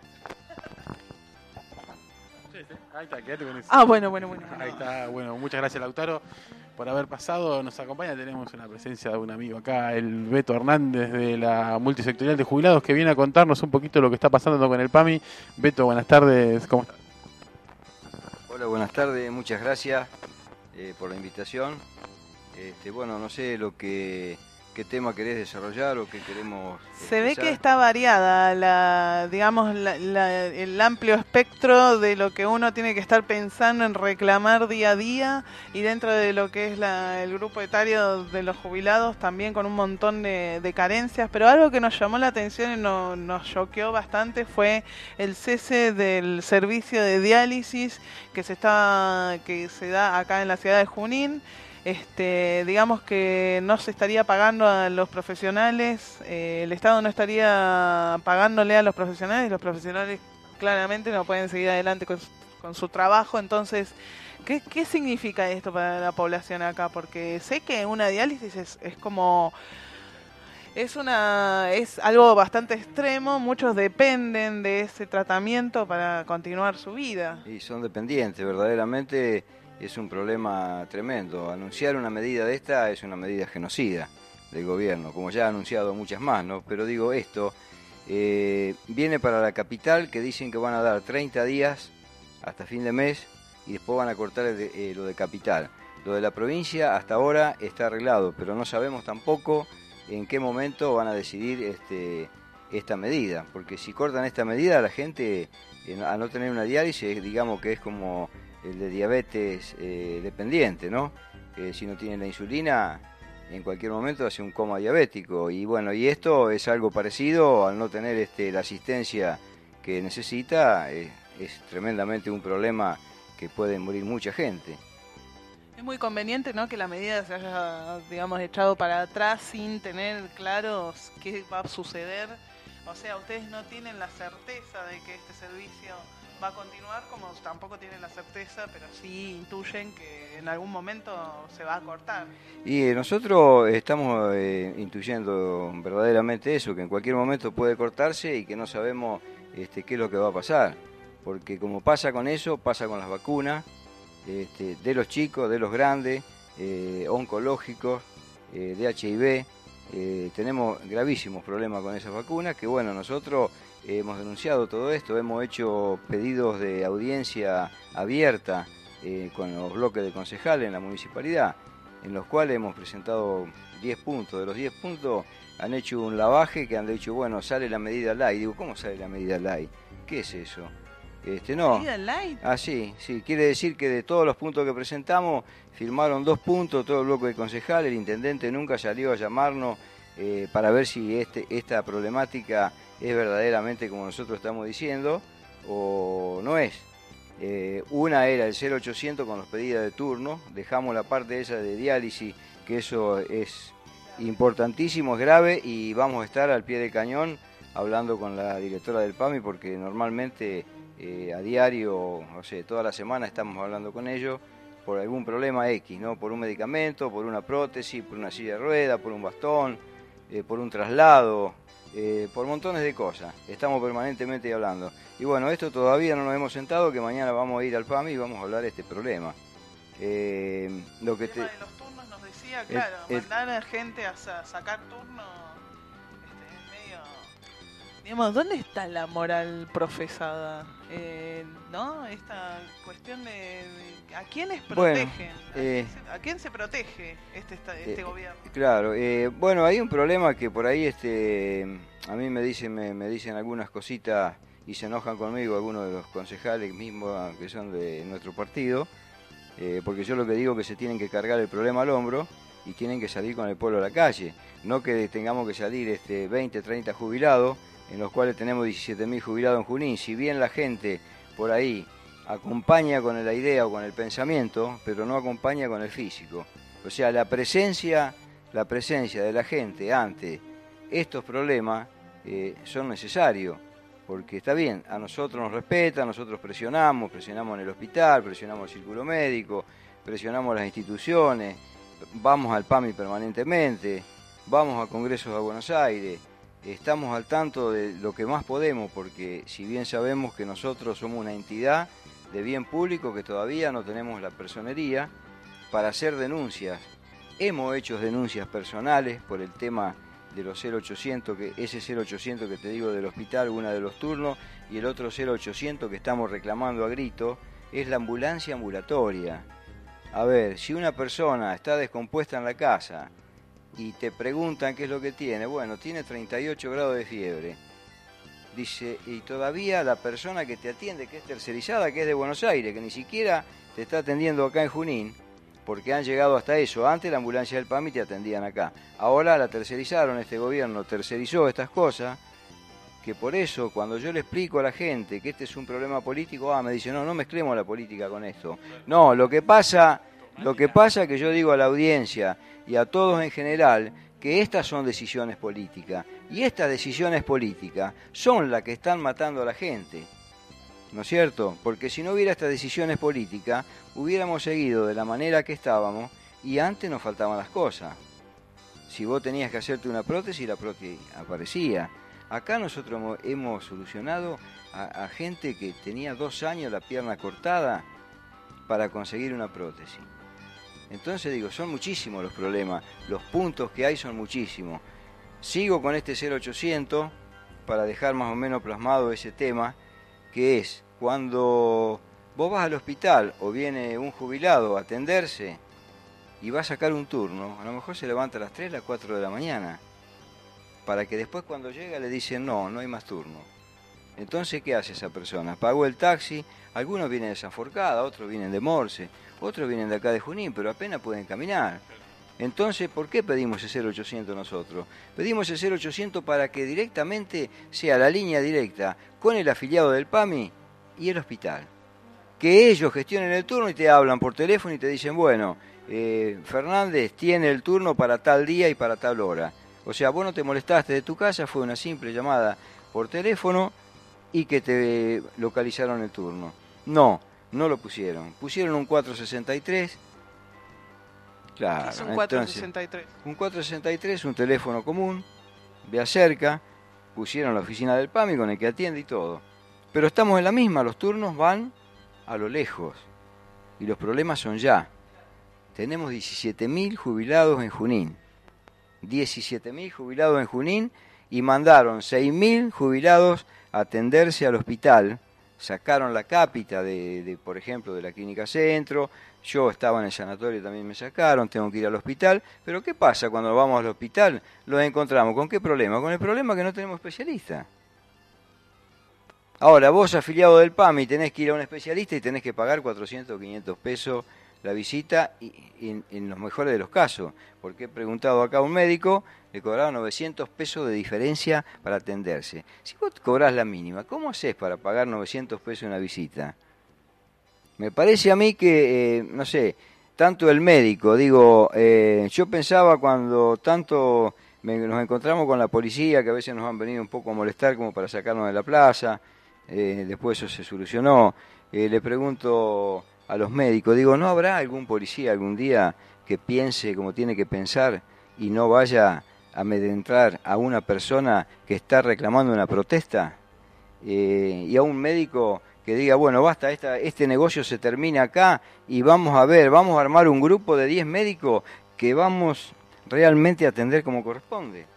Ahí está, quédate con eso. Ah, bueno. Ahí está, bueno, muchas gracias, Lautaro, por haber pasado. Nos acompaña, tenemos una presencia de un amigo acá, el Beto Hernández de la Multisectorial de Jubilados, que viene a contarnos un poquito lo que está pasando con el PAMI. Beto, buenas tardes, ¿cómo estás? Hola, buenas tardes, muchas gracias por la invitación. Bueno, no sé qué tema querés desarrollar o qué queremos. Se ve expresar. que está variada el amplio espectro de lo que uno tiene que estar pensando en reclamar día a día, y dentro de lo que es el grupo etario de los jubilados también con un montón de carencias. Pero algo que nos llamó la atención y nos choqueó bastante fue el cese del servicio de diálisis que se da acá en la ciudad de Junín. Digamos que no se estaría pagando a los profesionales, el Estado no estaría pagándole a los profesionales, y los profesionales claramente no pueden seguir adelante con su trabajo. Entonces, ¿qué significa esto para la población acá? Porque sé que una diálisis es como... Es algo bastante extremo, muchos dependen de ese tratamiento para continuar su vida. Y son dependientes, verdaderamente. Es un problema tremendo. Anunciar una medida de esta es una medida genocida del gobierno, como ya ha anunciado muchas más, ¿no? Pero digo, esto viene para la capital, que dicen que van a dar 30 días hasta fin de mes, y después van a cortar lo de capital. Lo de la provincia hasta ahora está arreglado, pero no sabemos tampoco en qué momento van a decidir esta medida, porque si cortan esta medida, la gente, al no tener una diálisis, digamos que es como el de diabetes dependiente, ¿no? Si no tiene la insulina, en cualquier momento hace un coma diabético. Y bueno, y esto es algo parecido, al no tener la asistencia que necesita, es tremendamente un problema que puede morir mucha gente. Es muy conveniente, ¿no?, que la medida se haya, digamos, echado para atrás sin tener claros qué va a suceder. O sea, ustedes no tienen la certeza de que este servicio va a continuar, como tampoco tienen la certeza, pero sí intuyen que en algún momento se va a cortar. Y nosotros estamos intuyendo verdaderamente eso, que en cualquier momento puede cortarse y que no sabemos qué es lo que va a pasar. Porque como pasa con eso, pasa con las vacunas, de los chicos, de los grandes, oncológicos, de HIV. Tenemos gravísimos problemas con esas vacunas, que bueno, nosotros hemos denunciado todo esto, hemos hecho pedidos de audiencia abierta con los bloques de concejales en la municipalidad, en los cuales hemos presentado 10 puntos. De los 10 puntos han hecho un lavaje, que han dicho, bueno, sale la medida light. Digo, ¿cómo sale la medida light? ¿Qué es eso? No. ¿Medida light? Ah, sí, quiere decir que de todos los puntos que presentamos, firmaron 2 puntos todo el bloque de concejales. El intendente nunca salió a llamarnos para ver si esta problemática es verdaderamente como nosotros estamos diciendo o no es. Una era el 0800 con los pedidos de turno, dejamos la parte esa de diálisis, que eso es importantísimo, es grave, y vamos a estar al pie del cañón hablando con la directora del PAMI, porque normalmente a diario, o sea, toda la semana estamos hablando con ellos por algún problema X, ¿no? Por un medicamento, por una prótesis, por una silla de ruedas, por un bastón, por un traslado. por montones de cosas. Estamos permanentemente hablando. Y bueno, esto todavía no nos hemos sentado, que mañana vamos a ir al PAMI y vamos a hablar de este problema. Lo que el tema de los turnos nos decía, claro, mandar a gente a sacar turnos es medio... Digamos, ¿dónde está la moral profesada? ¿No? Esta cuestión de ¿a quiénes protegen? Bueno, ¿A quién se protege este gobierno? Claro, bueno, hay un problema que por ahí a mí me dicen algunas cositas y se enojan conmigo algunos de los concejales mismos que son de nuestro partido, porque yo lo que digo es que se tienen que cargar el problema al hombro y tienen que salir con el pueblo a la calle, no que tengamos que salir 20, 30 jubilados, en los cuales tenemos 17.000 jubilados en Junín. Si bien la gente por ahí acompaña con la idea o con el pensamiento, pero no acompaña con el físico. O sea, la presencia de la gente ante estos problemas son necesarios, porque está bien, a nosotros nos respetan, nosotros presionamos en el hospital, presionamos el círculo médico, presionamos las instituciones, vamos al PAMI permanentemente, vamos a congresos a Buenos Aires, estamos al tanto de lo que más podemos, porque si bien sabemos que nosotros somos una entidad de bien público que todavía no tenemos la personería para hacer denuncias. Hemos hecho denuncias personales por el tema de los 0800, ese 0800 que te digo del hospital, una de los turnos, y el otro 0800 que estamos reclamando a grito, es la ambulancia ambulatoria. A ver, si una persona está descompuesta en la casa y te preguntan qué es lo que tiene, bueno, tiene 38 grados de fiebre. Dice, y todavía la persona que te atiende, que es tercerizada, que es de Buenos Aires, que ni siquiera te está atendiendo acá en Junín, porque han llegado hasta eso. Antes la ambulancia del PAMI te atendían acá. Ahora la tercerizaron, este gobierno tercerizó estas cosas, que por eso cuando yo le explico a la gente que este es un problema político, me dice, no mezclemos la política con esto. No, lo que pasa que yo digo a la audiencia y a todos en general, que estas son decisiones políticas, y estas decisiones políticas son las que están matando a la gente, ¿no es cierto? Porque si no hubiera estas decisiones políticas, hubiéramos seguido de la manera que estábamos, y antes nos faltaban las cosas. Si vos tenías que hacerte una prótesis, la prótesis aparecía. Acá nosotros hemos solucionado a gente que tenía 2 años la pierna cortada para conseguir una prótesis. Entonces digo, son muchísimos los problemas, los puntos que hay son muchísimos. Sigo con este 0800 para dejar más o menos plasmado ese tema, que es cuando vos vas al hospital o viene un jubilado a atenderse y va a sacar un turno, a lo mejor se levanta a las 3, las 4 de la mañana, para que después cuando llega le dicen no hay más turno. Entonces, ¿qué hace esa persona? Pagó el taxi, algunos vienen de San Forcada, otros vienen de Morse, otros vienen de acá de Junín, pero apenas pueden caminar. Entonces, ¿por qué pedimos ese 0800 nosotros? Pedimos ese 0800 para que directamente sea la línea directa con el afiliado del PAMI y el hospital. Que ellos gestionen el turno y te hablan por teléfono y te dicen, bueno, Fernández tiene el turno para tal día y para tal hora. O sea, vos no te molestaste de tu casa, fue una simple llamada por teléfono y que te localizaron el turno. No lo pusieron. Pusieron un 463. Claro, es un 463. Entonces, un 463, un teléfono común, ve acerca, pusieron la oficina del PAMI con el que atiende y todo. Pero estamos en la misma, los turnos van a lo lejos y los problemas son ya. Tenemos 17.000 jubilados en Junín. 17.000 jubilados en Junín y mandaron 6.000 jubilados a atenderse al hospital. Sacaron la cápita por ejemplo, de la Clínica Centro. Yo estaba en el sanatorio, también me sacaron, tengo que ir al hospital. Pero ¿qué pasa cuando vamos al hospital? Los encontramos. ¿Con qué problema? Con el problema que no tenemos especialista. Ahora, vos afiliado del PAMI tenés que ir a un especialista y tenés que pagar 400 o 500 pesos la visita, y en los mejores de los casos, porque he preguntado acá a un médico, le cobraron 900 pesos de diferencia para atenderse. Si vos cobrás la mínima, ¿cómo haces para pagar 900 pesos una visita? Me parece a mí que, no sé, tanto el médico, digo, yo pensaba cuando tanto nos encontramos con la policía, que a veces nos han venido un poco a molestar como para sacarnos de la plaza, después eso se solucionó, le pregunto a los médicos, digo, ¿no habrá algún policía algún día que piense como tiene que pensar y no vaya amedrentar a una persona que está reclamando una protesta, y a un médico que diga, bueno, basta, este negocio se termina acá y vamos a armar un grupo de 10 médicos que vamos realmente a atender como corresponde.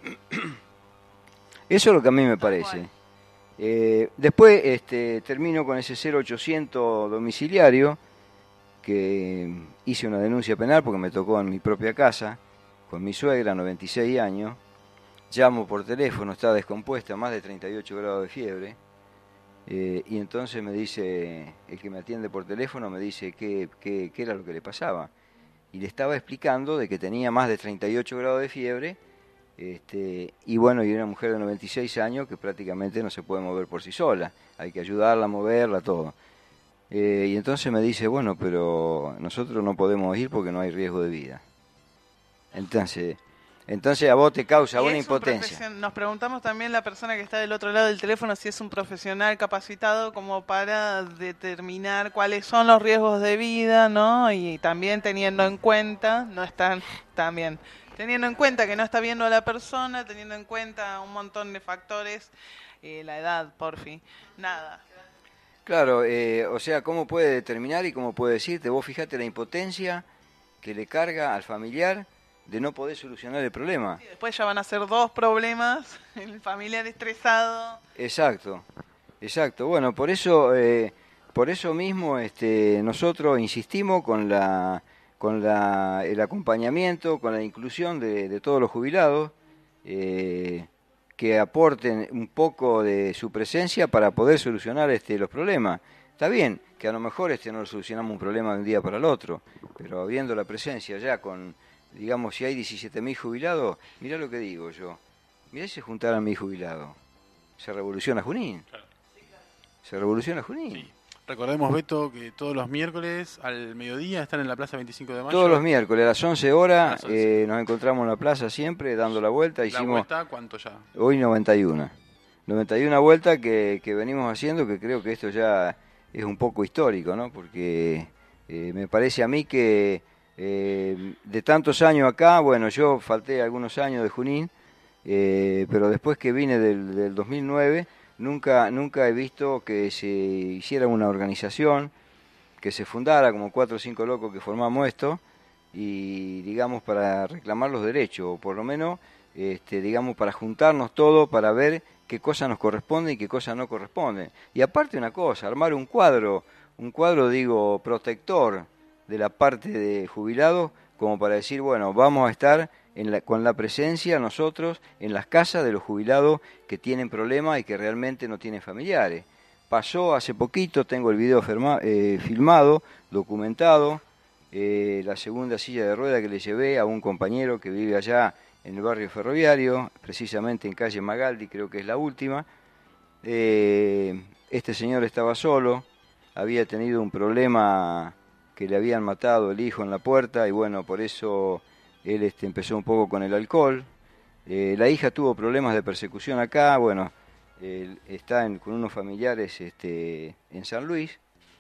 Eso es lo que a mí me parece. Después termino con ese 0800 domiciliario, que hice una denuncia penal porque me tocó en mi propia casa, con mi suegra, 96 años. Llamo por teléfono, está descompuesta, más de 38 grados de fiebre. Y entonces me dice, el que me atiende por teléfono me dice qué era lo que le pasaba. Y le estaba explicando de que tenía más de 38 grados de fiebre, y bueno, y una mujer de 96 años que prácticamente no se puede mover por sí sola. Hay que ayudarla a moverla, todo. Y entonces me dice, bueno, pero nosotros no podemos ir porque no hay riesgo de vida. Entonces a vos te causa una impotencia. Nos preguntamos también la persona que está del otro lado del teléfono si es un profesional capacitado como para determinar cuáles son los riesgos de vida, ¿no? Y también teniendo en cuenta, teniendo en cuenta que no está viendo a la persona, teniendo en cuenta un montón de factores, la edad, porfi, nada. Claro, o sea, ¿cómo puede determinar y cómo puede decirte? Vos fijate la impotencia que le carga al familiar de no poder solucionar el problema. Sí, después ya van a ser 2 problemas, el familiar estresado. Exacto. Bueno, por eso mismo nosotros insistimos con el acompañamiento, con la inclusión de todos los jubilados, que aporten un poco de su presencia para poder solucionar los problemas. Está bien que a lo mejor no solucionamos un problema de un día para el otro, pero habiendo la presencia ya con, digamos, si hay 17.000 jubilados, mirá lo que digo yo, mirá si se juntaran 1.000 jubilados, se revoluciona Junín. Claro. Se revoluciona Junín. Sí. Recordemos, Beto, que todos los miércoles al mediodía están en la Plaza 25 de Mayo. Todos los miércoles a las 11 horas nos encontramos en la plaza siempre, dando la vuelta. ¿La vuelta cuánto ya? Hoy 91. 91 vueltas que venimos haciendo, que creo que esto ya es un poco histórico, ¿no? Porque me parece a mí que de tantos años acá, bueno, yo falté algunos años de Junín, pero después que vine del 2009... Nunca he visto que se hiciera una organización, que se fundara como 4 o 5 locos que formamos esto, y digamos para reclamar los derechos, o por lo menos digamos para juntarnos todos para ver qué cosas nos corresponden y qué cosas no corresponden. Y aparte una cosa, armar un cuadro digo protector de la parte de jubilados, como para decir, bueno, vamos a estar con la presencia nosotros en las casas de los jubilados que tienen problemas y que realmente no tienen familiares. Pasó hace poquito, tengo el video filmado, documentado, la segunda silla de rueda que le llevé a un compañero que vive allá en el barrio ferroviario, precisamente en calle Magaldi, creo que es la última. Este señor estaba solo, había tenido un problema que le habían matado el hijo en la puerta y bueno, por eso él empezó un poco con el alcohol. La hija tuvo problemas de persecución acá, bueno, está con unos familiares en San Luis.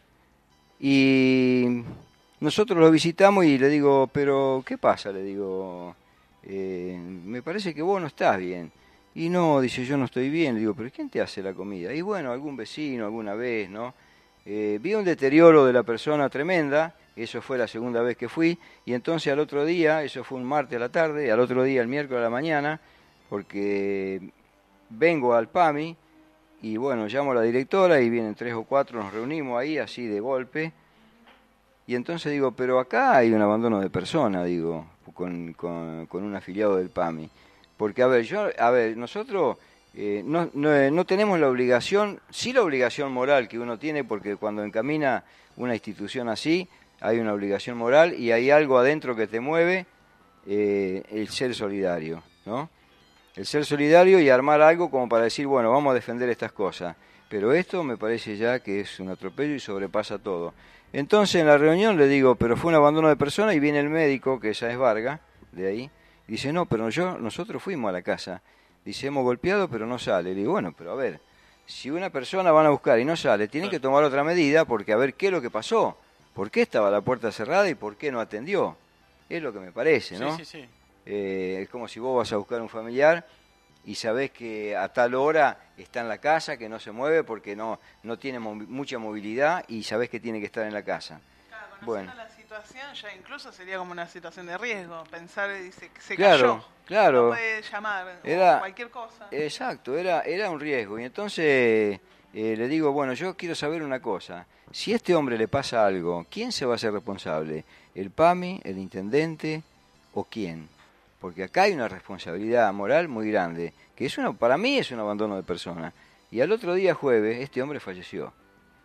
Y nosotros lo visitamos y le digo, pero ¿qué pasa? Le digo, me parece que vos no estás bien. Y no, dice, yo no estoy bien. Le digo, pero ¿quién te hace la comida? Y bueno, algún vecino alguna vez, ¿no? Vi un deterioro de la persona tremenda. Eso fue la segunda vez que fui, y entonces al otro día, eso fue un martes a la tarde, al otro día el miércoles a la mañana, porque vengo al PAMI, y bueno, llamo a la directora, y vienen 3 o 4, nos reunimos ahí, así de golpe, y entonces digo, pero acá hay un abandono de persona, digo, con un afiliado del PAMI, porque a ver, nosotros no tenemos la obligación, sí la obligación moral que uno tiene, porque cuando encamina una institución así, hay una obligación moral y hay algo adentro que te mueve, el ser solidario, ¿no? El ser solidario y armar algo como para decir, bueno, vamos a defender estas cosas. Pero esto me parece ya que es un atropello y sobrepasa todo. Entonces en la reunión le digo, pero fue un abandono de persona, y viene el médico, que ya es Vargas, de ahí, dice, no, pero nosotros fuimos a la casa. Dice, hemos golpeado, pero no sale. Le digo, bueno, pero a ver, si una persona van a buscar y no sale, tienen que tomar otra medida, porque a ver qué es lo que pasó. ¿Por qué estaba la puerta cerrada y por qué no atendió? Es lo que me parece, ¿no? Sí. Es como si vos vas a buscar un familiar y sabés que a tal hora está en la casa, que no se mueve porque no tiene mucha movilidad y sabés que tiene que estar en la casa. Claro, bueno. La situación ya incluso sería como una situación de riesgo, pensar se Claro, cayó, claro. no puede llamar, Era, o cualquier cosa. Exacto, era un riesgo. Y entonces le digo, bueno, yo quiero saber una cosa. Si a este hombre le pasa algo, ¿quién se va a hacer responsable? ¿El PAMI, el intendente o quién? Porque acá hay una responsabilidad moral muy grande, que para mí es un abandono de persona. Y al otro día, jueves, este hombre falleció.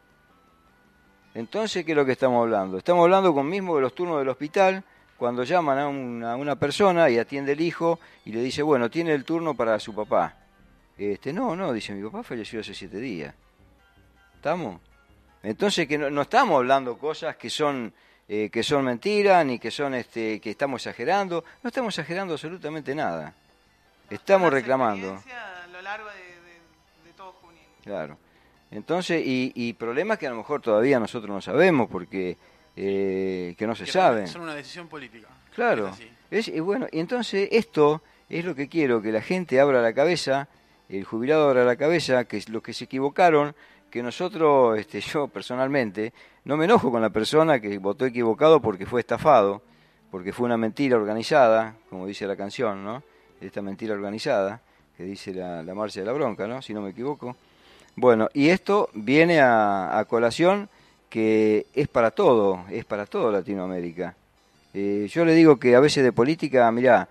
Entonces, ¿qué es lo que estamos hablando? Estamos hablando con mismo de los turnos del hospital, cuando llaman a una persona y atiende el hijo y le dice, bueno, tiene el turno para su papá. No, dice, mi papá falleció hace 7 días. ¿Estamos? Entonces, que no estamos hablando cosas que son mentiras, ni que son que estamos exagerando. No estamos exagerando absolutamente nada. Estamos reclamando. A lo largo de todo Junín. Claro. Entonces, y problemas que a lo mejor todavía nosotros no sabemos, porque que no se saben. Son una decisión política. Claro. Y bueno, y entonces esto es lo que quiero, que la gente abra la cabeza, el jubilado abra la cabeza, que los que se equivocaron, que nosotros, yo personalmente, no me enojo con la persona que votó equivocado porque fue estafado, porque fue una mentira organizada, como dice la canción, ¿no? Esta mentira organizada, que dice la marcha de la bronca, ¿no? Si no me equivoco. Bueno, y esto viene a colación que es para todo Latinoamérica. Yo le digo que a veces de política, mirá,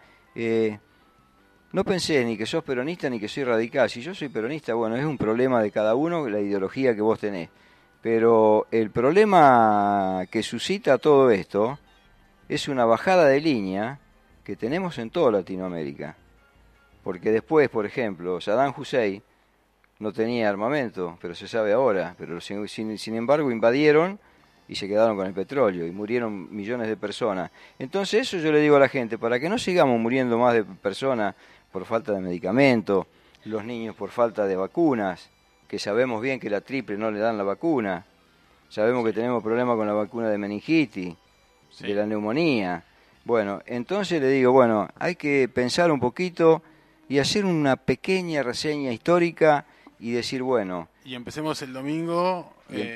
no pensé ni que sos peronista ni que soy radical. Si yo soy peronista, bueno, es un problema de cada uno, la ideología que vos tenés. Pero el problema que suscita todo esto es una bajada de línea que tenemos en toda Latinoamérica. Porque después, por ejemplo, Saddam Hussein no tenía armamento, pero se sabe ahora. Pero sin embargo invadieron y se quedaron con el petróleo y murieron millones de personas. Entonces eso yo le digo a la gente, para que no sigamos muriendo más de personas por falta de medicamentos, los niños por falta de vacunas, que sabemos bien que la triple no le dan la vacuna, sabemos que tenemos problemas con la vacuna de meningitis, de la neumonía. Bueno, entonces le digo, bueno, hay que pensar un poquito y hacer una pequeña reseña histórica y decir, bueno... Y empecemos el domingo...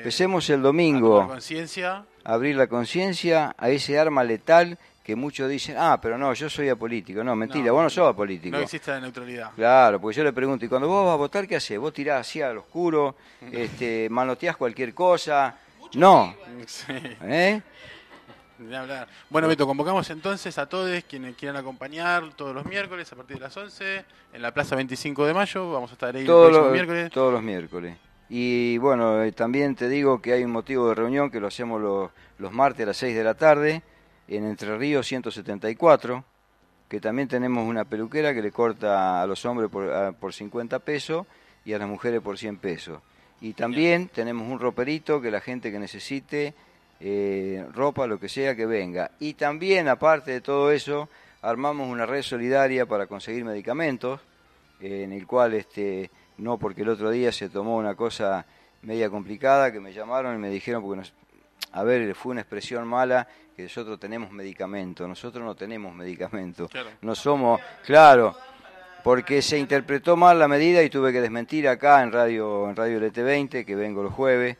Abrir la conciencia a ese arma letal que muchos dicen, pero no, yo soy apolítico. No, mentira, vos no sos apolítico. No existe la neutralidad. Claro, porque yo le pregunto, ¿y cuando vos vas a votar qué hacés? ¿Vos tirás así al oscuro? ¿Manoteás cualquier cosa? No. Sí. ¿Eh? De hablar. Bueno, Beto, convocamos entonces a todos quienes quieran acompañar todos los miércoles a partir de las 11 en la Plaza 25 de Mayo. Vamos a estar ahí todos los miércoles. Todos los miércoles. Y bueno, también te digo que hay un motivo de reunión que lo hacemos los martes a las 6 de la tarde en Entre Ríos 174, que también tenemos una peluquera que le corta a los hombres por 50 pesos y a las mujeres por 100 pesos. Y también tenemos un roperito que la gente que necesite ropa, lo que sea, que venga. Y también, aparte de todo eso, armamos una red solidaria para conseguir medicamentos, en el cual... No, porque el otro día se tomó una cosa media complicada que me llamaron y me dijeron, porque fue una expresión mala, que nosotros tenemos medicamento. Nosotros no tenemos medicamento. Claro. No somos, claro, porque se interpretó mal la medida y tuve que desmentir acá en Radio LT20, que vengo los jueves.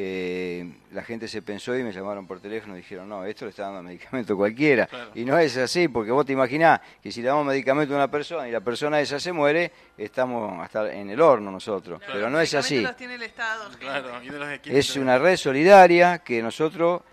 La gente se pensó y me llamaron por teléfono y dijeron, no, esto le está dando medicamento cualquiera. Claro. Y no es así, porque vos te imaginás que si le damos medicamento a una persona y la persona esa se muere, estamos hasta en el horno nosotros. Claro, pero no es así. Los tiene el Estado, claro, es una red solidaria que nosotros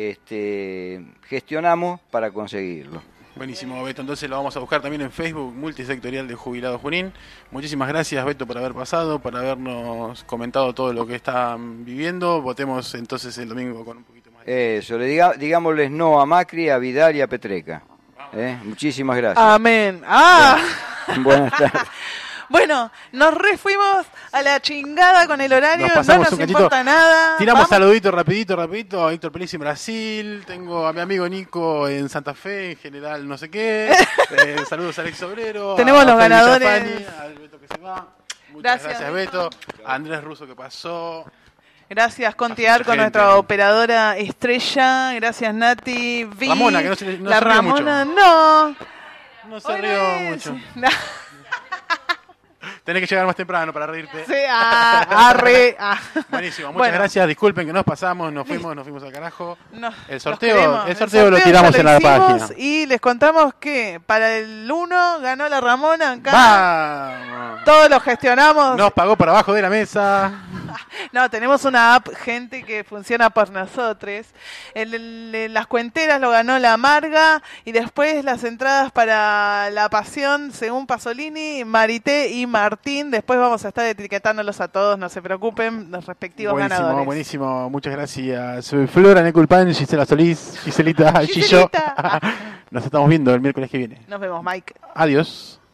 gestionamos para conseguirlo. Buenísimo, Beto. Entonces lo vamos a buscar también en Facebook, Multisectorial de Jubilados Junín. Muchísimas gracias, Beto, por haber pasado, por habernos comentado todo lo que están viviendo. Votemos entonces el domingo con un poquito más de... Eso, digámosles no a Macri, a Vidal y a Petreca. Muchísimas gracias. Amén. Buenas tardes. Bueno, nos refuimos a la chingada con el horario, no nos importa nada. Tiramos saluditos rapidito a Héctor Pellici en Brasil, tengo a mi amigo Nico en Santa Fe, en general no sé qué, saludos a Alex Obrero, tenemos los ganadores, a Beto que se va, muchas gracias Beto, a Andrés Russo que pasó. Gracias, Conti Arco, nuestra operadora estrella. Gracias, Nati. Ramona, que no la Ramona, mucho. No. No se Hoy rió no es. mucho. No. Tenés que llegar más temprano para reírte. Sí, arre. Buenísimo, muchas Bueno. gracias. Disculpen que nos pasamos, nos fuimos al carajo. No, El los sorteo, queremos. el sorteo lo ya tiramos en la hicimos página. Y les contamos que para el 1 ganó la Ramona acá. ¡Vamos! Todos lo gestionamos. Nos pagó por abajo de la mesa. No, tenemos una app, gente, que funciona por nosotros. Las cuenteras lo ganó la Marga. Y después las entradas para La Pasión, según Pasolini, Marité y Martín. Después vamos a estar etiquetándolos a todos, no se preocupen, los respectivos ganadores. Buenísimo, muchas gracias. Soy Flora Neculpan, Gisela Solís, Giselita, Gillo. Giselita. Nos estamos viendo el miércoles que viene. Nos vemos, Mike. Adiós.